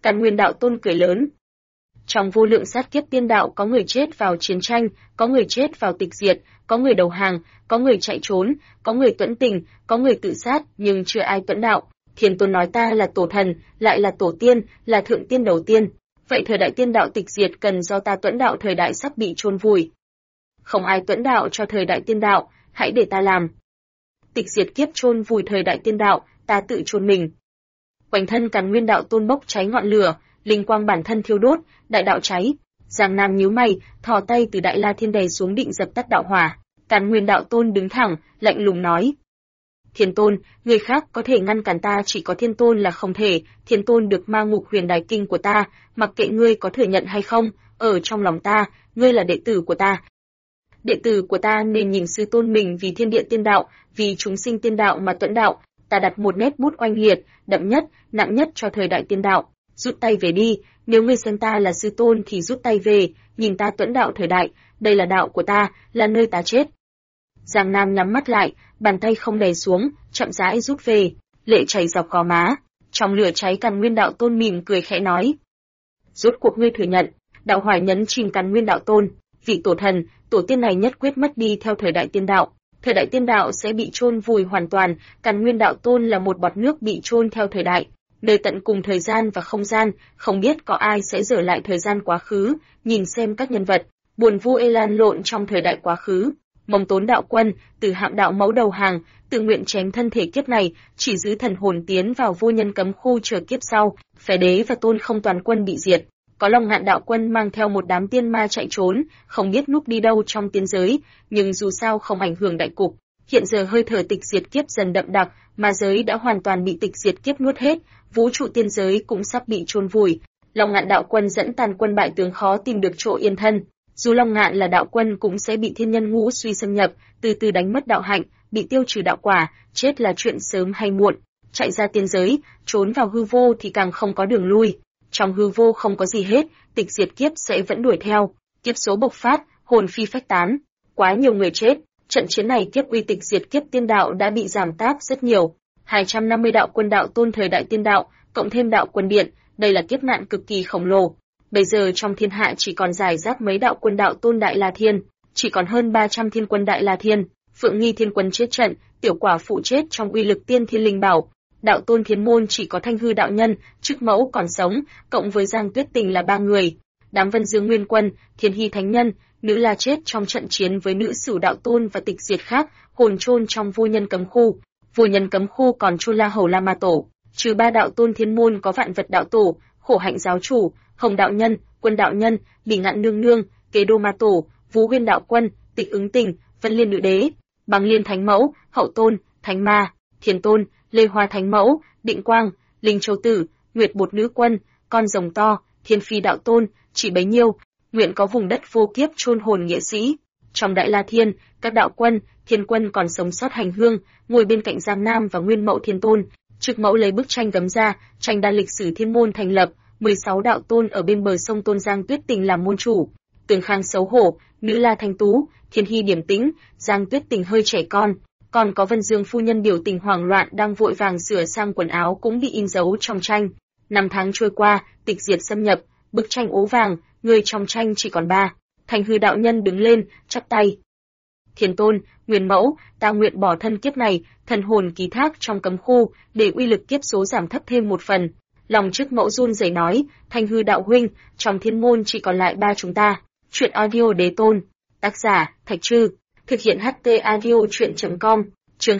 [SPEAKER 1] Càn Nguyên đạo tôn cười lớn. Trong vô lượng sát kiếp tiên đạo có người chết vào chiến tranh, có người chết vào tịch diệt, có người đầu hàng, có người chạy trốn, có người tuẫn tình, có người tự sát, nhưng chưa ai tuẫn đạo. Thiên Tôn nói ta là tổ thần, lại là tổ tiên, là thượng tiên đầu tiên. Vậy thời đại tiên đạo tịch diệt cần do ta tuẫn đạo, thời đại sắp bị chôn vùi. Không ai tuẫn đạo cho thời đại tiên đạo, hãy để ta làm. Tịch diệt kiếp chôn vùi thời đại tiên đạo, ta tự chôn mình. Quanh thân Càn Nguyên đạo tôn bốc cháy ngọn lửa, linh quang bản thân thiêu đốt, đại đạo cháy. Giang Nam nhíu mày, thò tay từ Đại La Thiên đè xuống định dập tắt đạo hỏa. Càn Nguyên đạo tôn đứng thẳng, lạnh lùng nói: Thiên Tôn, người khác có thể ngăn cản ta, chỉ có Thiên Tôn là không thể. Thiên Tôn được ma ngục huyền đài kinh của ta, mặc kệ ngươi có thừa nhận hay không, ở trong lòng ta, ngươi là đệ tử của ta. Đệ tử của ta nên nhìn sư tôn mình vì thiên địa tiên đạo, vì chúng sinh tiên đạo mà tuẫn đạo. Ta đặt một nét bút oanh liệt, đậm nhất, nặng nhất cho thời đại tiên đạo. Rút tay về đi, nếu ngươi xem ta là sư tôn thì rút tay về, nhìn ta tuẫn đạo thời đại, đây là đạo của ta, là nơi ta chết. Giang Nam nhắm mắt lại, bàn tay không đè xuống, chậm rãi rút về, lệ chảy dọc gò má. Trong lửa cháy Càn Nguyên đạo tôn mỉm cười khẽ nói: Rốt cuộc ngươi thừa nhận. Đạo hỏa nhấn chìm Càn Nguyên đạo tôn, vị tổ thần, tổ tiên này nhất quyết mất đi theo thời đại tiên đạo. Thời đại tiên đạo sẽ bị chôn vùi hoàn toàn, Càn Nguyên đạo tôn là một bọt nước bị chôn theo thời đại. Nơi tận cùng thời gian và không gian, không biết có ai sẽ dở lại thời gian quá khứ, nhìn xem các nhân vật buồn vui lan lộn trong thời đại quá khứ. Mông Tốn đạo quân, Từ Hạm đạo mẫu đầu hàng, tự nguyện chém thân thể kiếp này, chỉ giữ thần hồn tiến vào vô nhân cấm khu chờ kiếp sau. Phế Đế và Tôn Không toàn quân bị diệt. Có Long Ngạn đạo quân mang theo một đám tiên ma chạy trốn, không biết núp đi đâu trong tiên giới, nhưng dù sao không ảnh hưởng đại cục. Hiện giờ hơi thở tịch diệt kiếp dần đậm đặc, ma giới đã hoàn toàn bị tịch diệt kiếp nuốt hết, vũ trụ tiên giới cũng sắp bị chôn vùi. Long Ngạn đạo quân dẫn tàn quân bại tướng khó tìm được chỗ yên thân. Dù Long Ngạn là đạo quân cũng sẽ bị thiên nhân ngũ suy xâm nhập, từ từ đánh mất đạo hạnh, bị tiêu trừ đạo quả, chết là chuyện sớm hay muộn. Chạy ra tiên giới, trốn vào hư vô thì càng không có đường lui. Trong hư vô không có gì hết, tịch diệt kiếp sẽ vẫn đuổi theo. Kiếp số bộc phát, hồn phi phách tán, quá nhiều người chết. Trận chiến này kiếp uy tịch diệt kiếp tiên đạo đã bị giảm táp rất nhiều. 250 đạo quân đạo tôn thời đại tiên đạo, cộng thêm đạo quân điện, đây là kiếp nạn cực kỳ khổng lồ. Bây giờ trong thiên hạ chỉ còn rải rác mấy đạo quân đạo tôn Đại La Thiên, chỉ còn hơn 300 thiên quân Đại La Thiên. Phượng Nghi thiên quân chết trận, tiểu quả phụ chết trong uy lực tiên thiên linh bảo. Đạo tôn Thiên Môn chỉ có Thanh Hư đạo nhân, Trức Mẫu còn sống, cộng với Giang Tuyết Tình là 3 người. Đám Vân Dương Nguyên quân, Thiên Hy thánh nhân, Nữ La chết trong trận chiến với Nữ Sửu đạo tôn và tịch diệt khác, hồn chôn trong vô nhân cấm khu. Vô nhân cấm khu còn Chu La Hầu La Ma Tổ, trừ 3 đạo tôn Thiên Môn có Vạn Vật đạo tổ, Khổ Hạnh giáo chủ, Hồng đạo nhân, Quân đạo nhân, Bỉ Ngạn nương nương, Kế Đô Ma Tổ, Vũ Huyên đạo quân, Tịch Ứng Tình, Vân Liên nữ đế, Bằng Liên thánh mẫu, Hậu tôn, Thánh ma, Thiên tôn, Lê Hoa thánh mẫu, Định Quang, Linh Châu tử, Nguyệt Bột nữ quân, Con rồng to, Thiên Phi đạo tôn, chỉ bấy nhiêu. Nguyện có vùng đất vô kiếp chôn hồn nghĩa sĩ. Trong Đại La Thiên, các đạo quân, thiên quân còn sống sót hành hương, ngồi bên cạnh Giang Nam và Nguyên Mẫu Thiên Tôn. Trực Mẫu lấy bức tranh gấm ra, tranh đa lịch sử Thiên Môn thành lập, 16 đạo tôn ở bên bờ sông tôn Giang Tuyết Tình làm môn chủ. Tường Khang xấu hổ, Nữ La thanh tú, Thiên Hy điềm tĩnh, Giang Tuyết Tình hơi trẻ con. Còn có Vân Dương phu nhân biểu tình hoảng loạn đang vội vàng sửa sang quần áo cũng bị in dấu trong tranh. 5 tháng trôi qua, tịch diệt xâm nhập, bức tranh ố vàng, người trong tranh chỉ còn 3. Thanh Hư đạo nhân đứng lên, chắp tay. Thiên Tôn, Nguyên Mẫu, ta nguyện bỏ thân kiếp này, thần hồn ký thác trong cấm khu, để uy lực kiếp số giảm thấp thêm một phần. Lòng Trước Mẫu run rẩy nói, Thanh Hư đạo huynh, trong thiên môn chỉ còn lại 3 chúng ta. Truyện audio Đế Tôn, tác giả Thạch Trư, thực hiện HT audio truyện.com. Chương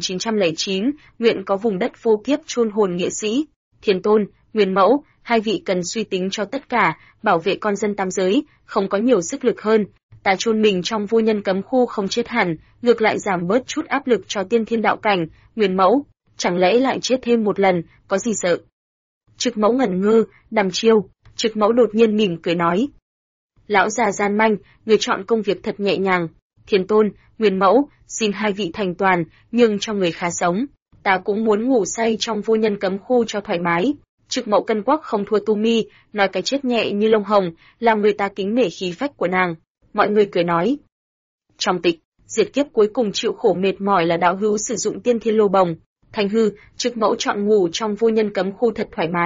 [SPEAKER 1] 2909, nguyện có vùng đất vô kiếp chôn hồn nghĩa sĩ. Thiên Tôn, Nguyên Mẫu, hai vị cần suy tính cho tất cả, bảo vệ con dân tam giới, không có nhiều sức lực hơn. Ta chôn mình trong vô nhân cấm khu không chết hẳn, ngược lại giảm bớt chút áp lực cho tiên thiên đạo cảnh. Nguyên Mẫu, chẳng lẽ lại chết thêm một lần, có gì sợ? Trực Mẫu ngẩn ngơ, đăm chiêu. Trực Mẫu đột nhiên mỉm cười nói. Lão già gian manh, người chọn công việc thật nhẹ nhàng. Thiên Tôn, Nguyên Mẫu, xin hai vị thành toàn, nhưng cho người khá sống. Ta cũng muốn ngủ say trong vô nhân cấm khu cho thoải mái. Trực Mẫu cân quắc không thua Tu Mi, nói cái chết nhẹ như lông hồng, làm người ta kính nể khí phách của nàng. Mọi người cười nói. Trong tịch, diệt kiếp cuối cùng chịu khổ mệt mỏi là đạo hữu sử dụng tiên thiên lô bồng. Thanh Hư, Trực Mẫu chọn ngủ trong vô nhân cấm khu thật thoải mái.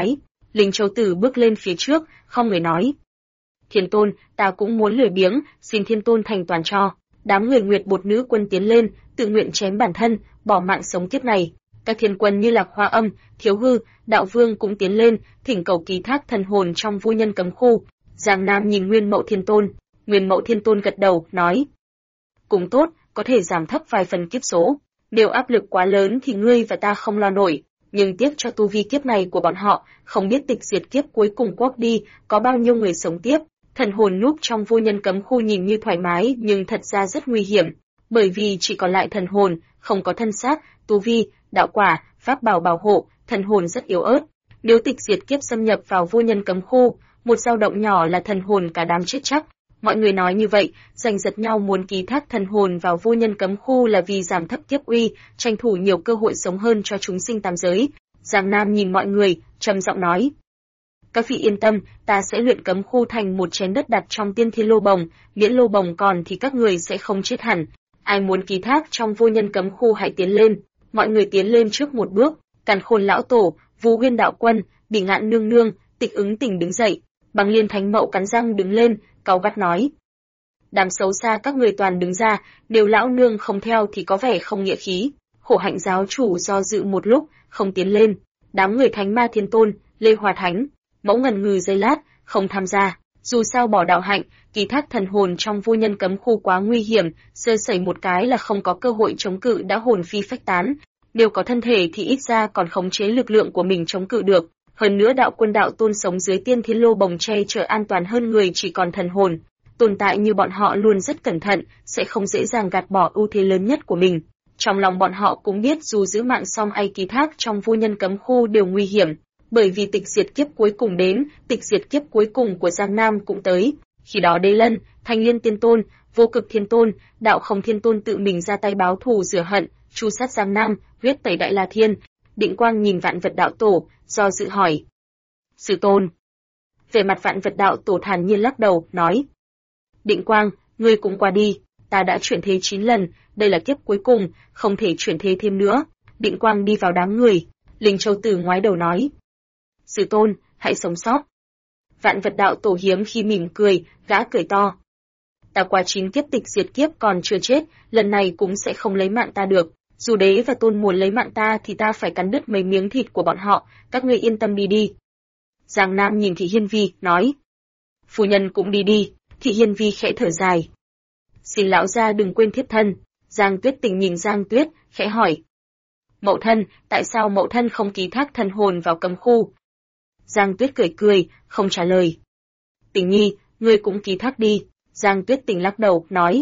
[SPEAKER 1] Linh Châu Tử bước lên phía trước, không người nói: Thiên Tôn, ta cũng muốn lười biếng, xin Thiên Tôn thành toàn cho. Đám người Nguyệt Bột nữ quân tiến lên, tự nguyện chém bản thân, bỏ mạng sống kiếp này. Các thiên quân như Lạc Hoa Âm, Thiếu Hư, Đạo Vương cũng tiến lên, thỉnh cầu ký thác thần hồn trong vô nhân cấm khu. Giang Nam nhìn Nguyên Mậu Thiên Tôn, Nguyên Mậu Thiên Tôn gật đầu, nói: cũng tốt, có thể giảm thấp vài phần kiếp số. Nếu áp lực quá lớn thì ngươi và ta không lo nổi, nhưng tiếc cho tu vi kiếp này của bọn họ, không biết tịch diệt kiếp cuối cùng quắc đi, có bao nhiêu người sống tiếp. Thần hồn núp trong vô nhân cấm khu nhìn như thoải mái nhưng thật ra rất nguy hiểm, bởi vì chỉ còn lại thần hồn, không có thân xác, tu vi, đạo quả, pháp bảo bảo hộ, thần hồn rất yếu ớt. Nếu tịch diệt kiếp xâm nhập vào vô nhân cấm khu, một dao động nhỏ là thần hồn cả đám chết chắc. Mọi người nói như vậy, giành giật nhau muốn ký thác thần hồn vào vô nhân cấm khu là vì giảm thấp kiếp uy, tranh thủ nhiều cơ hội sống hơn cho chúng sinh tam giới. Giang Nam nhìn mọi người, trầm giọng nói: các vị yên tâm, ta sẽ luyện cấm khu thành một chén đất đặt trong tiên thiên lô bồng, miễn lô bồng còn thì các người sẽ không chết hẳn. Ai muốn ký thác trong vô nhân cấm khu hãy tiến lên. Mọi người tiến lên trước một bước, Càn Khôn lão tổ, Vu Huyên đạo quân, Bỉ Ngạn nương nương, Tịch Ứng Tình đứng dậy, Bằng Liên Thánh Mậu cắn răng đứng lên, cáu gắt nói: đám xấu xa các người toàn đứng ra, nếu lão nương không theo thì có vẻ không nghĩa khí. Khổ Hạnh giáo chủ do dự một lúc, không tiến lên. Đám người Thánh Ma Thiên Tôn, Lê Hòa Thánh, Mẫu ngần ngừ giây lát, không tham gia. Dù sao bỏ đạo hạnh, ký thác thần hồn trong vô nhân cấm khu quá nguy hiểm, sơ sẩy một cái là không có cơ hội chống cự đã hồn phi phách tán. Nếu có thân thể thì ít ra còn khống chế lực lượng của mình chống cự được. Hơn nữa đạo quân đạo tôn sống dưới tiên thiên lô bồng che chở an toàn hơn người chỉ còn thần hồn. Tồn tại như bọn họ luôn rất cẩn thận, sẽ không dễ dàng gạt bỏ ưu thế lớn nhất của mình. Trong lòng bọn họ cũng biết dù giữ mạng xong hay ký thác trong vô nhân cấm khu đều nguy hiểm. Bởi vì tịch diệt kiếp cuối cùng đến, tịch diệt kiếp cuối cùng của Giang Nam cũng tới. Khi đó Đế Lân, Thanh Liên Tiên Tôn, Vô Cực Thiên Tôn, Đạo Không Thiên Tôn tự mình ra tay báo thù rửa hận, tru sát Giang Nam, huyết tẩy Đại La Thiên. Định Quang nhìn Vạn Vật Đạo Tổ, do dự hỏi: Sư Tôn. Về mặt Vạn Vật Đạo Tổ thản nhiên lắc đầu, nói: Định Quang, ngươi cũng qua đi, ta đã chuyển thế 9 lần, đây là kiếp cuối cùng, không thể chuyển thế thêm nữa. Định Quang đi vào đám người, Linh Châu Tử ngoái đầu nói: Sư Tôn, hãy sống sót. Vạn Vật Đạo Tổ hiếm khi mỉm cười, gã cười to: ta qua 9 kiếp tịch diệt kiếp còn chưa chết, lần này cũng sẽ không lấy mạng ta được. Dù Đế và Tôn muốn lấy mạng ta thì ta phải cắn đứt mấy miếng thịt của bọn họ, các ngươi yên tâm đi đi. Giang Nam nhìn Thị Hiên Vi, nói: phu nhân cũng đi đi. Thị Hiên Vi khẽ thở dài: xin lão gia đừng quên thiếp thân. Giang Tuyết Tình nhìn Giang Tuyết, khẽ hỏi: mậu thân, tại sao mậu thân không ký thác thần hồn vào cấm khu? Giang Tuyết cười cười, không trả lời. Tình nhi, ngươi cũng ký thác đi. Giang Tuyết Tình lắc đầu, nói: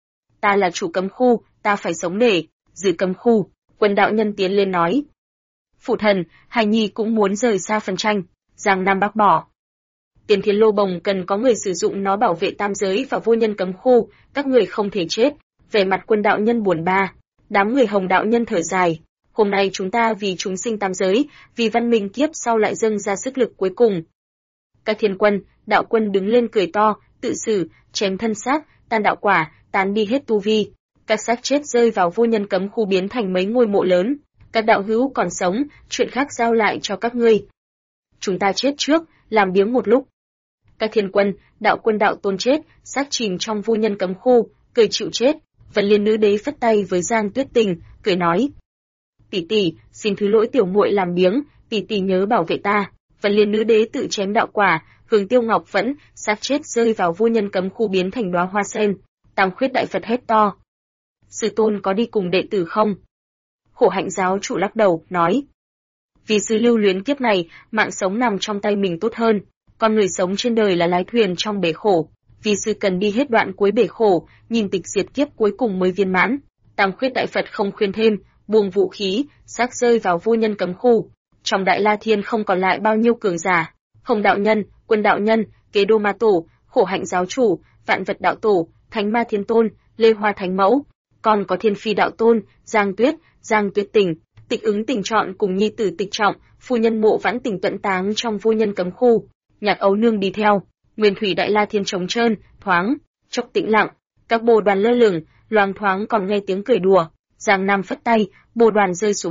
[SPEAKER 1] ta là chủ cấm khu, ta phải sống để giữ cấm khu. Quân đạo nhân tiến lên nói: phụ thần, hài nhi cũng muốn rời xa phần tranh. Giang Nam bác bỏ: Tiên Thiên Lô Bồng cần có người sử dụng nó bảo vệ tam giới và vô nhân cấm khu, các người không thể chết. Vẻ mặt Quân đạo nhân buồn bã. Đám người Hồng đạo nhân thở dài: hôm nay chúng ta vì chúng sinh tam giới, vì văn minh kiếp sau lại dâng ra sức lực cuối cùng. Các thiên quân, đạo quân đứng lên cười to, tự xử, chém thân xác, tan đạo quả, tán đi hết tu vi. Các xác chết rơi vào vô nhân cấm khu biến thành mấy ngôi mộ lớn. Các đạo hữu còn sống, chuyện khác giao lại cho các ngươi. Chúng ta chết trước, làm biếng một lúc. Các thiên quân, đạo quân đạo tôn chết, xác chìm trong vô nhân cấm khu, cười chịu chết. Vận Liên nữ đế phất tay với Giang Tuyết Tình, cười nói: tỷ tỷ, xin thứ lỗi tiểu muội làm biếng, tỷ tỷ nhớ bảo vệ ta. Vận Liên nữ đế tự chém đạo quả, Hương Tiêu Ngọc Vẫn, xác chết rơi vào vô nhân cấm khu biến thành đóa hoa sen. Tam Khuyết Đại Phật hét to: sư tôn có đi cùng đệ tử không? Khổ Hạnh giáo chủ lắc đầu, nói: vì sư lưu luyến kiếp này, mạng sống nằm trong tay mình tốt hơn. Con người sống trên đời là lái thuyền trong bể khổ. Vì sư cần đi hết đoạn cuối bể khổ, nhìn tịch diệt kiếp cuối cùng mới viên mãn. Tam Khuyết Đại Phật không khuyên thêm, buông vũ khí, xác rơi vào vô nhân cấm khu. Trong Đại La Thiên không còn lại bao nhiêu cường giả. Hồng đạo nhân, Quân đạo nhân, Kế Đô Ma Tổ, Khổ Hạnh giáo chủ, Vạn Vật đạo tổ, Thánh Ma Thiên Tôn, Lê Hoa Thánh Mẫu, còn có Thiên Phi đạo tôn, Giang Tuyết Tình, Tịch Ứng Tình chọn cùng nhi tử Tịch Trọng, phu nhân Mộ Vãn Tình tuẫn táng trong vô nhân cấm khu. Nhạc Ấu Nương đi theo, Nguyên Thủy Đại La Thiên trống trơn, thoáng, chốc tĩnh lặng, các bồ đoàn lơ lửng, loáng thoáng còn nghe tiếng cười đùa. Giang Nam phất tay, bồ đoàn rơi xuống đất,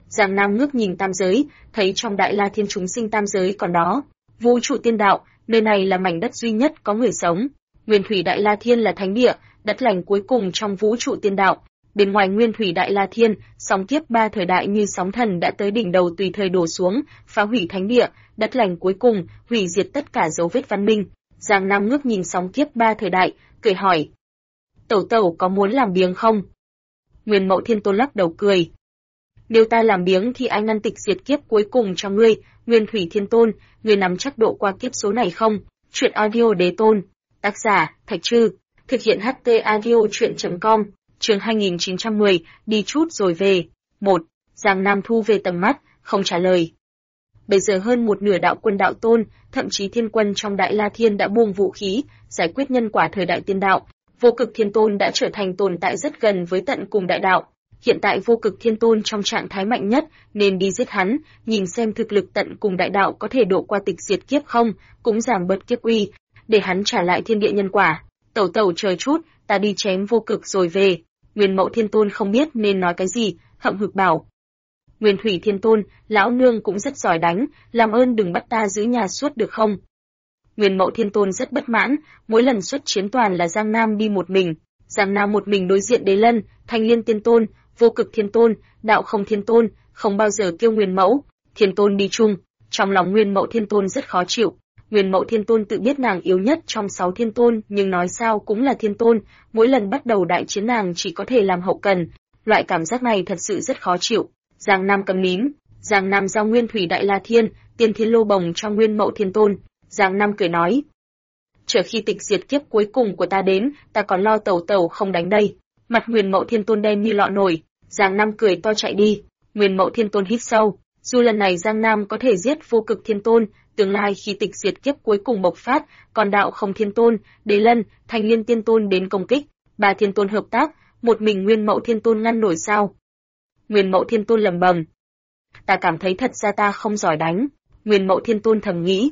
[SPEAKER 1] Giang Nam ngước nhìn tam giới, thấy trong Đại La Thiên chúng sinh tam giới còn đó. Vũ trụ tiên đạo, nơi này là mảnh đất duy nhất có người sống. Nguyên thủy Đại La Thiên là thánh địa, đất lành cuối cùng trong vũ trụ tiên đạo. Bên ngoài Nguyên thủy Đại La Thiên, sóng kiếp ba thời đại như sóng thần đã tới đỉnh đầu tùy thời đổ xuống, phá hủy thánh địa, đất lành cuối cùng, hủy diệt tất cả dấu vết văn minh. Giang Nam ngước nhìn sóng kiếp ba thời đại, cười hỏi: "Tẩu tẩu có muốn làm biếng không?" Nguyên Mẫu Thiên Tôn lắc đầu cười: "Nếu ta làm biếng thì ai ngăn tịch diệt kiếp cuối cùng cho ngươi, Nguyên Thủy Thiên Tôn, ngươi nắm chắc độ qua kiếp số này không?" Truyện audio Đế Tôn. Tác giả: Thạch Trư. Thực hiện HT audio truyện.com. Chương 2910, đi chút rồi về. 1. Giang Nam thu về tầm mắt, không trả lời. Bây giờ hơn một nửa đạo quân đạo tôn, thậm chí thiên quân trong Đại La Thiên đã buông vũ khí, giải quyết nhân quả thời đại tiên đạo. Vô Cực Thiên Tôn đã trở thành tồn tại rất gần với tận cùng đại đạo. Hiện tại Vô Cực Thiên Tôn trong trạng thái mạnh nhất, nên đi giết hắn, nhìn xem thực lực tận cùng đại đạo có thể độ qua tịch diệt kiếp không, cũng giảm bớt kiếp uy, để hắn trả lại thiên địa nhân quả. Tẩu tẩu chờ chút, ta đi chém Vô Cực rồi về. Nguyên Mẫu Thiên Tôn không biết nên nói cái gì, hậm hực bảo: Nguyên Thủy Thiên Tôn, lão nương cũng rất giỏi đánh, làm ơn đừng bắt ta giữ nhà suốt được không? Nguyên Mẫu Thiên Tôn rất bất mãn, mỗi lần xuất chiến toàn là Giang Nam đi một mình. Giang Nam một mình đối diện Đế Lân, Thanh Liên Tiên Tôn, Vô Cực Thiên Tôn, Đạo Không Thiên Tôn, không bao giờ kêu Nguyên Mẫu Thiên Tôn đi chung. Trong lòng Nguyên Mẫu Thiên Tôn rất khó chịu. Nguyên Mẫu Thiên Tôn tự biết nàng yếu nhất trong 6 thiên tôn, nhưng nói sao cũng là thiên tôn, mỗi lần bắt đầu đại chiến nàng chỉ có thể làm hậu cần, loại cảm giác này thật sự rất khó chịu. Giang Nam cầm nín, Giang Nam giao Nguyên Thủy Đại La Thiên, Tiên Thiên Lô Bồng cho Nguyên Mẫu Thiên Tôn. Giang Nam cười nói: chờ khi tịch diệt kiếp cuối cùng của ta đến, ta còn lo tẩu tẩu không đánh đây. Mặt Nguyên Mẫu Thiên Tôn đen như lọ nồi. Giang Nam cười to chạy đi. Nguyên Mẫu Thiên Tôn hít sâu, dù lần này Giang Nam có thể giết Vô Cực Thiên Tôn, tương lai khi tịch diệt kiếp cuối cùng bộc phát, còn Đạo Không Thiên Tôn, Đế Lân, Thanh Liên Tiên Tôn đến công kích, ba thiên tôn hợp tác, một mình Nguyên Mẫu Thiên Tôn ngăn nổi sao? Nguyên Mẫu Thiên Tôn lẩm bẩm: ta cảm thấy thật ra ta không giỏi đánh. Nguyên Mẫu Thiên Tôn thầm nghĩ.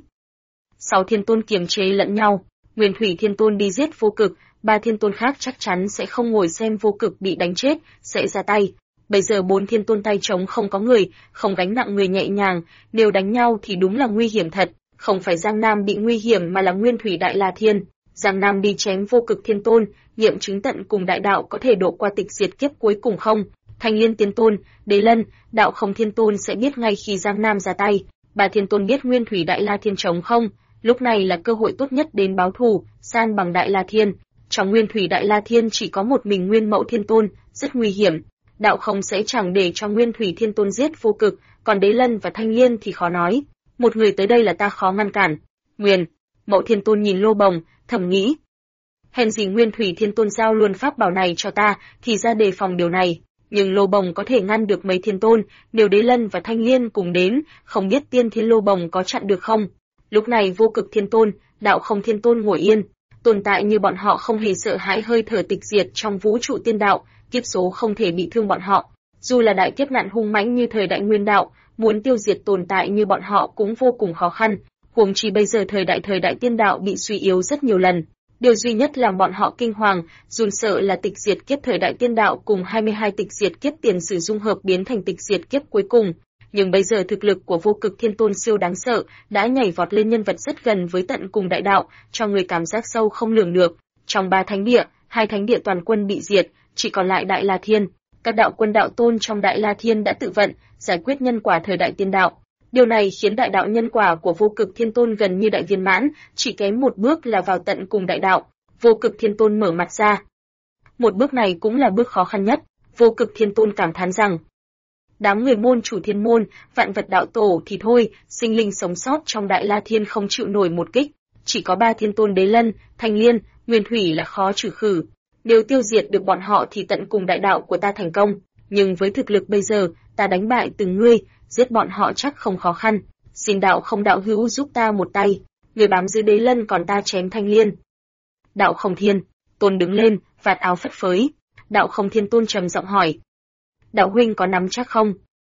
[SPEAKER 1] 6 thiên tôn kiềm chế lẫn nhau, Nguyên Thủy Thiên Tôn đi giết Vô Cực, ba thiên tôn khác chắc chắn sẽ không ngồi xem Vô Cực bị đánh chết, sẽ ra tay. Bây giờ 4 thiên tôn tay trống không có người, không gánh nặng người nhẹ nhàng, nếu đánh nhau thì đúng là nguy hiểm thật, không phải Giang Nam bị nguy hiểm mà là Nguyên Thủy Đại La Thiên. Giang Nam đi chém Vô Cực Thiên Tôn, nghiệm chứng tận cùng đại đạo có thể độ qua tịch diệt kiếp cuối cùng không? Thanh Liên Tiên Tôn, Đế Lân, Đạo Không Thiên Tôn sẽ biết ngay khi Giang Nam ra tay. Ba thiên tôn biết Nguyên Thủy Đại La Thiên trống không? Lúc này là cơ hội tốt nhất đến báo thù, san bằng Đại La Thiên. Trong Nguyên Thủy Đại La Thiên chỉ có một mình Nguyên Mẫu Thiên Tôn, rất nguy hiểm. Đạo Không sẽ chẳng để cho Nguyên Thủy Thiên Tôn giết Vô Cực, còn Đế Lân và Thanh Liên thì khó nói. Một người tới đây là ta khó ngăn cản. Nguyên Mẫu Thiên Tôn nhìn Lô Bồng, thầm nghĩ: hèn gì Nguyên Thủy Thiên Tôn giao luôn pháp bảo này cho ta, thì ra đề phòng điều này. Nhưng Lô Bồng có thể ngăn được mấy thiên tôn, nếu Đế Lân và Thanh Liên cùng đến, không biết Tiên Thiên Lô Bồng có chặn được không? Lúc này Vô Cực Thiên Tôn, Đạo Không Thiên Tôn ngồi yên, tồn tại như bọn họ không hề sợ hãi hơi thở tịch diệt trong vũ trụ tiên đạo, kiếp số không thể bị thương bọn họ. Dù là đại kiếp nạn hung mãnh như thời đại Nguyên Đạo, muốn tiêu diệt tồn tại như bọn họ cũng vô cùng khó khăn, huống chi bây giờ thời đại tiên đạo bị suy yếu rất nhiều lần. Điều duy nhất làm bọn họ kinh hoàng, run sợ là tịch diệt kiếp thời đại tiên đạo cùng 22 tịch diệt kiếp tiền sử dung hợp biến thành tịch diệt kiếp cuối cùng. Nhưng bây giờ thực lực của Vô Cực Thiên Tôn siêu đáng sợ, đã nhảy vọt lên nhân vật rất gần với tận cùng đại đạo, cho người cảm giác sâu không lường được. Trong 3 thánh địa, 2 thánh địa toàn quân bị diệt, chỉ còn lại Đại La Thiên. Các đạo quân đạo tôn trong Đại La Thiên đã tự vận, giải quyết nhân quả thời đại tiên đạo. Điều này khiến đại đạo nhân quả của Vô Cực Thiên Tôn gần như đại viên mãn, chỉ kém một bước là vào tận cùng đại đạo. Vô Cực Thiên Tôn mở mặt ra. Một bước này cũng là bước khó khăn nhất. Vô Cực Thiên Tôn cảm thán rằng: đám người môn chủ thiên môn, vạn vật đạo tổ thì thôi, sinh linh sống sót trong Đại La Thiên không chịu nổi một kích. Chỉ có 3 thiên tôn Đế Lân, Thanh Liên, Nguyên Thủy là khó trừ khử. Nếu tiêu diệt được bọn họ thì tận cùng đại đạo của ta thành công. Nhưng với thực lực bây giờ, ta đánh bại từng ngươi, giết bọn họ chắc không khó khăn. Xin Đạo Không đạo hữu giúp ta một tay. Người bám giữ Đế Lân còn ta chém Thanh Liên. Đạo Không Thiên Tôn đứng lên, vạt áo phất phới. Đạo Không Thiên Tôn trầm giọng hỏi: đạo huynh có nắm chắc không?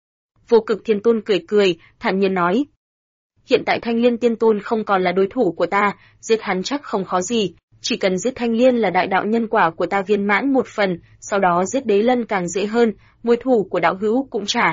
[SPEAKER 1] Vô Cực Thiên Tôn cười cười, thản nhiên nói: hiện tại Thanh Liên Tiên Tôn không còn là đối thủ của ta, giết hắn chắc không khó gì. Chỉ cần giết Thanh Liên là đại đạo nhân quả của ta viên mãn một phần, sau đó giết Đế Lân càng dễ hơn, mối thù của đạo hữu cũng trả.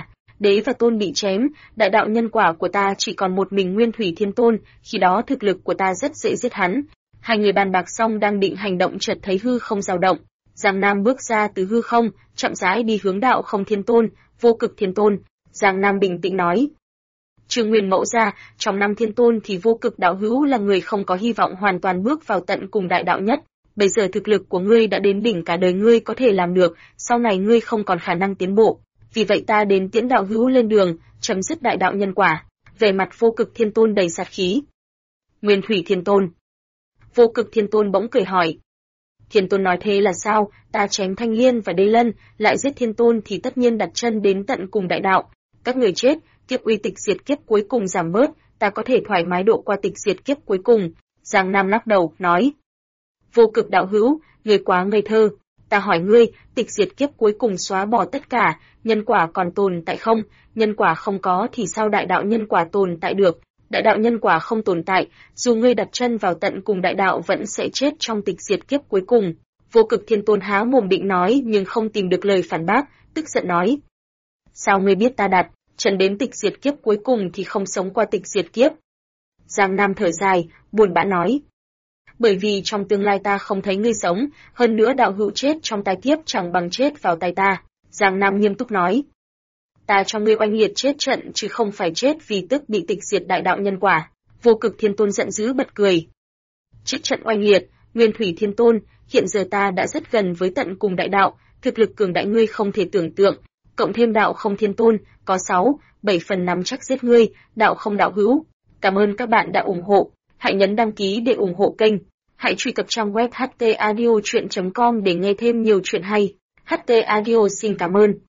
[SPEAKER 1] đế và tôn bị chém, đại đạo nhân quả của ta chỉ còn một mình Nguyên Thủy Thiên Tôn, khi đó thực lực của ta rất dễ giết hắn. Hai người bàn bạc xong đang định hành động chợt thấy hư không dao động. Giang Nam bước ra từ hư không, chậm rãi đi hướng đạo không Thiên Tôn, Vô Cực Thiên Tôn. Giang Nam bình tĩnh nói. Trương Nguyên Mẫu ra, trong năm Thiên Tôn thì Vô Cực đạo hữu là người không có hy vọng hoàn toàn bước vào tận cùng đại đạo nhất. Bây giờ thực lực của ngươi đã đến đỉnh cả đời ngươi có thể làm được, sau này ngươi không còn khả năng tiến bộ. Vì vậy ta đến tiễn đạo hữu lên đường, chấm dứt đại đạo nhân quả. Về mặt Vô Cực Thiên Tôn đầy sát khí. Nguyên Thủy Thiên Tôn. Vô Cực Thiên Tôn bỗng cười hỏi. Thiên Tôn nói thế là sao, ta chém Thanh Liên và Đế Lân, lại giết Thiên Tôn thì tất nhiên đặt chân đến tận cùng đại đạo. Các người chết, kiếp uy tịch diệt kiếp cuối cùng giảm bớt, ta có thể thoải mái độ qua tịch diệt kiếp cuối cùng. Giang Nam lắc đầu, nói. Vô Cực đạo hữu, ngươi quá ngây thơ. Ta hỏi ngươi, tịch diệt kiếp cuối cùng xóa bỏ tất cả, nhân quả còn tồn tại không? Nhân quả không có thì sao đại đạo nhân quả tồn tại được? Đại đạo nhân quả không tồn tại, dù ngươi đặt chân vào tận cùng đại đạo vẫn sẽ chết trong tịch diệt kiếp cuối cùng. Vô Cực Thiên Tôn há mồm định nói nhưng không tìm được lời phản bác, tức giận nói. Sao ngươi biết ta đặt chân đến tịch diệt kiếp cuối cùng thì không sống qua tịch diệt kiếp? Giang Nam thở dài, buồn bã nói. Bởi vì trong tương lai ta không thấy ngươi sống, hơn nữa đạo hữu chết trong tai kiếp chẳng bằng chết vào tay ta. Giang Nam nghiêm túc nói. Ta cho ngươi oanh liệt chết trận chứ không phải chết vì tức bị tịch diệt đại đạo nhân quả. Vô Cực Thiên Tôn giận dữ bật cười. Chết trận oanh liệt, Nguyên Thủy Thiên Tôn, hiện giờ ta đã rất gần với tận cùng đại đạo, thực lực cường đại ngươi không thể tưởng tượng, cộng thêm đạo không Thiên Tôn, có 6-7 phần nắm chắc giết ngươi, đạo không đạo hữu. Cảm ơn các bạn đã ủng hộ, hãy nhấn đăng ký để ủng hộ kênh. Hãy truy cập trang web htaudio.com để nghe thêm nhiều chuyện hay. HT Audio xin cảm ơn.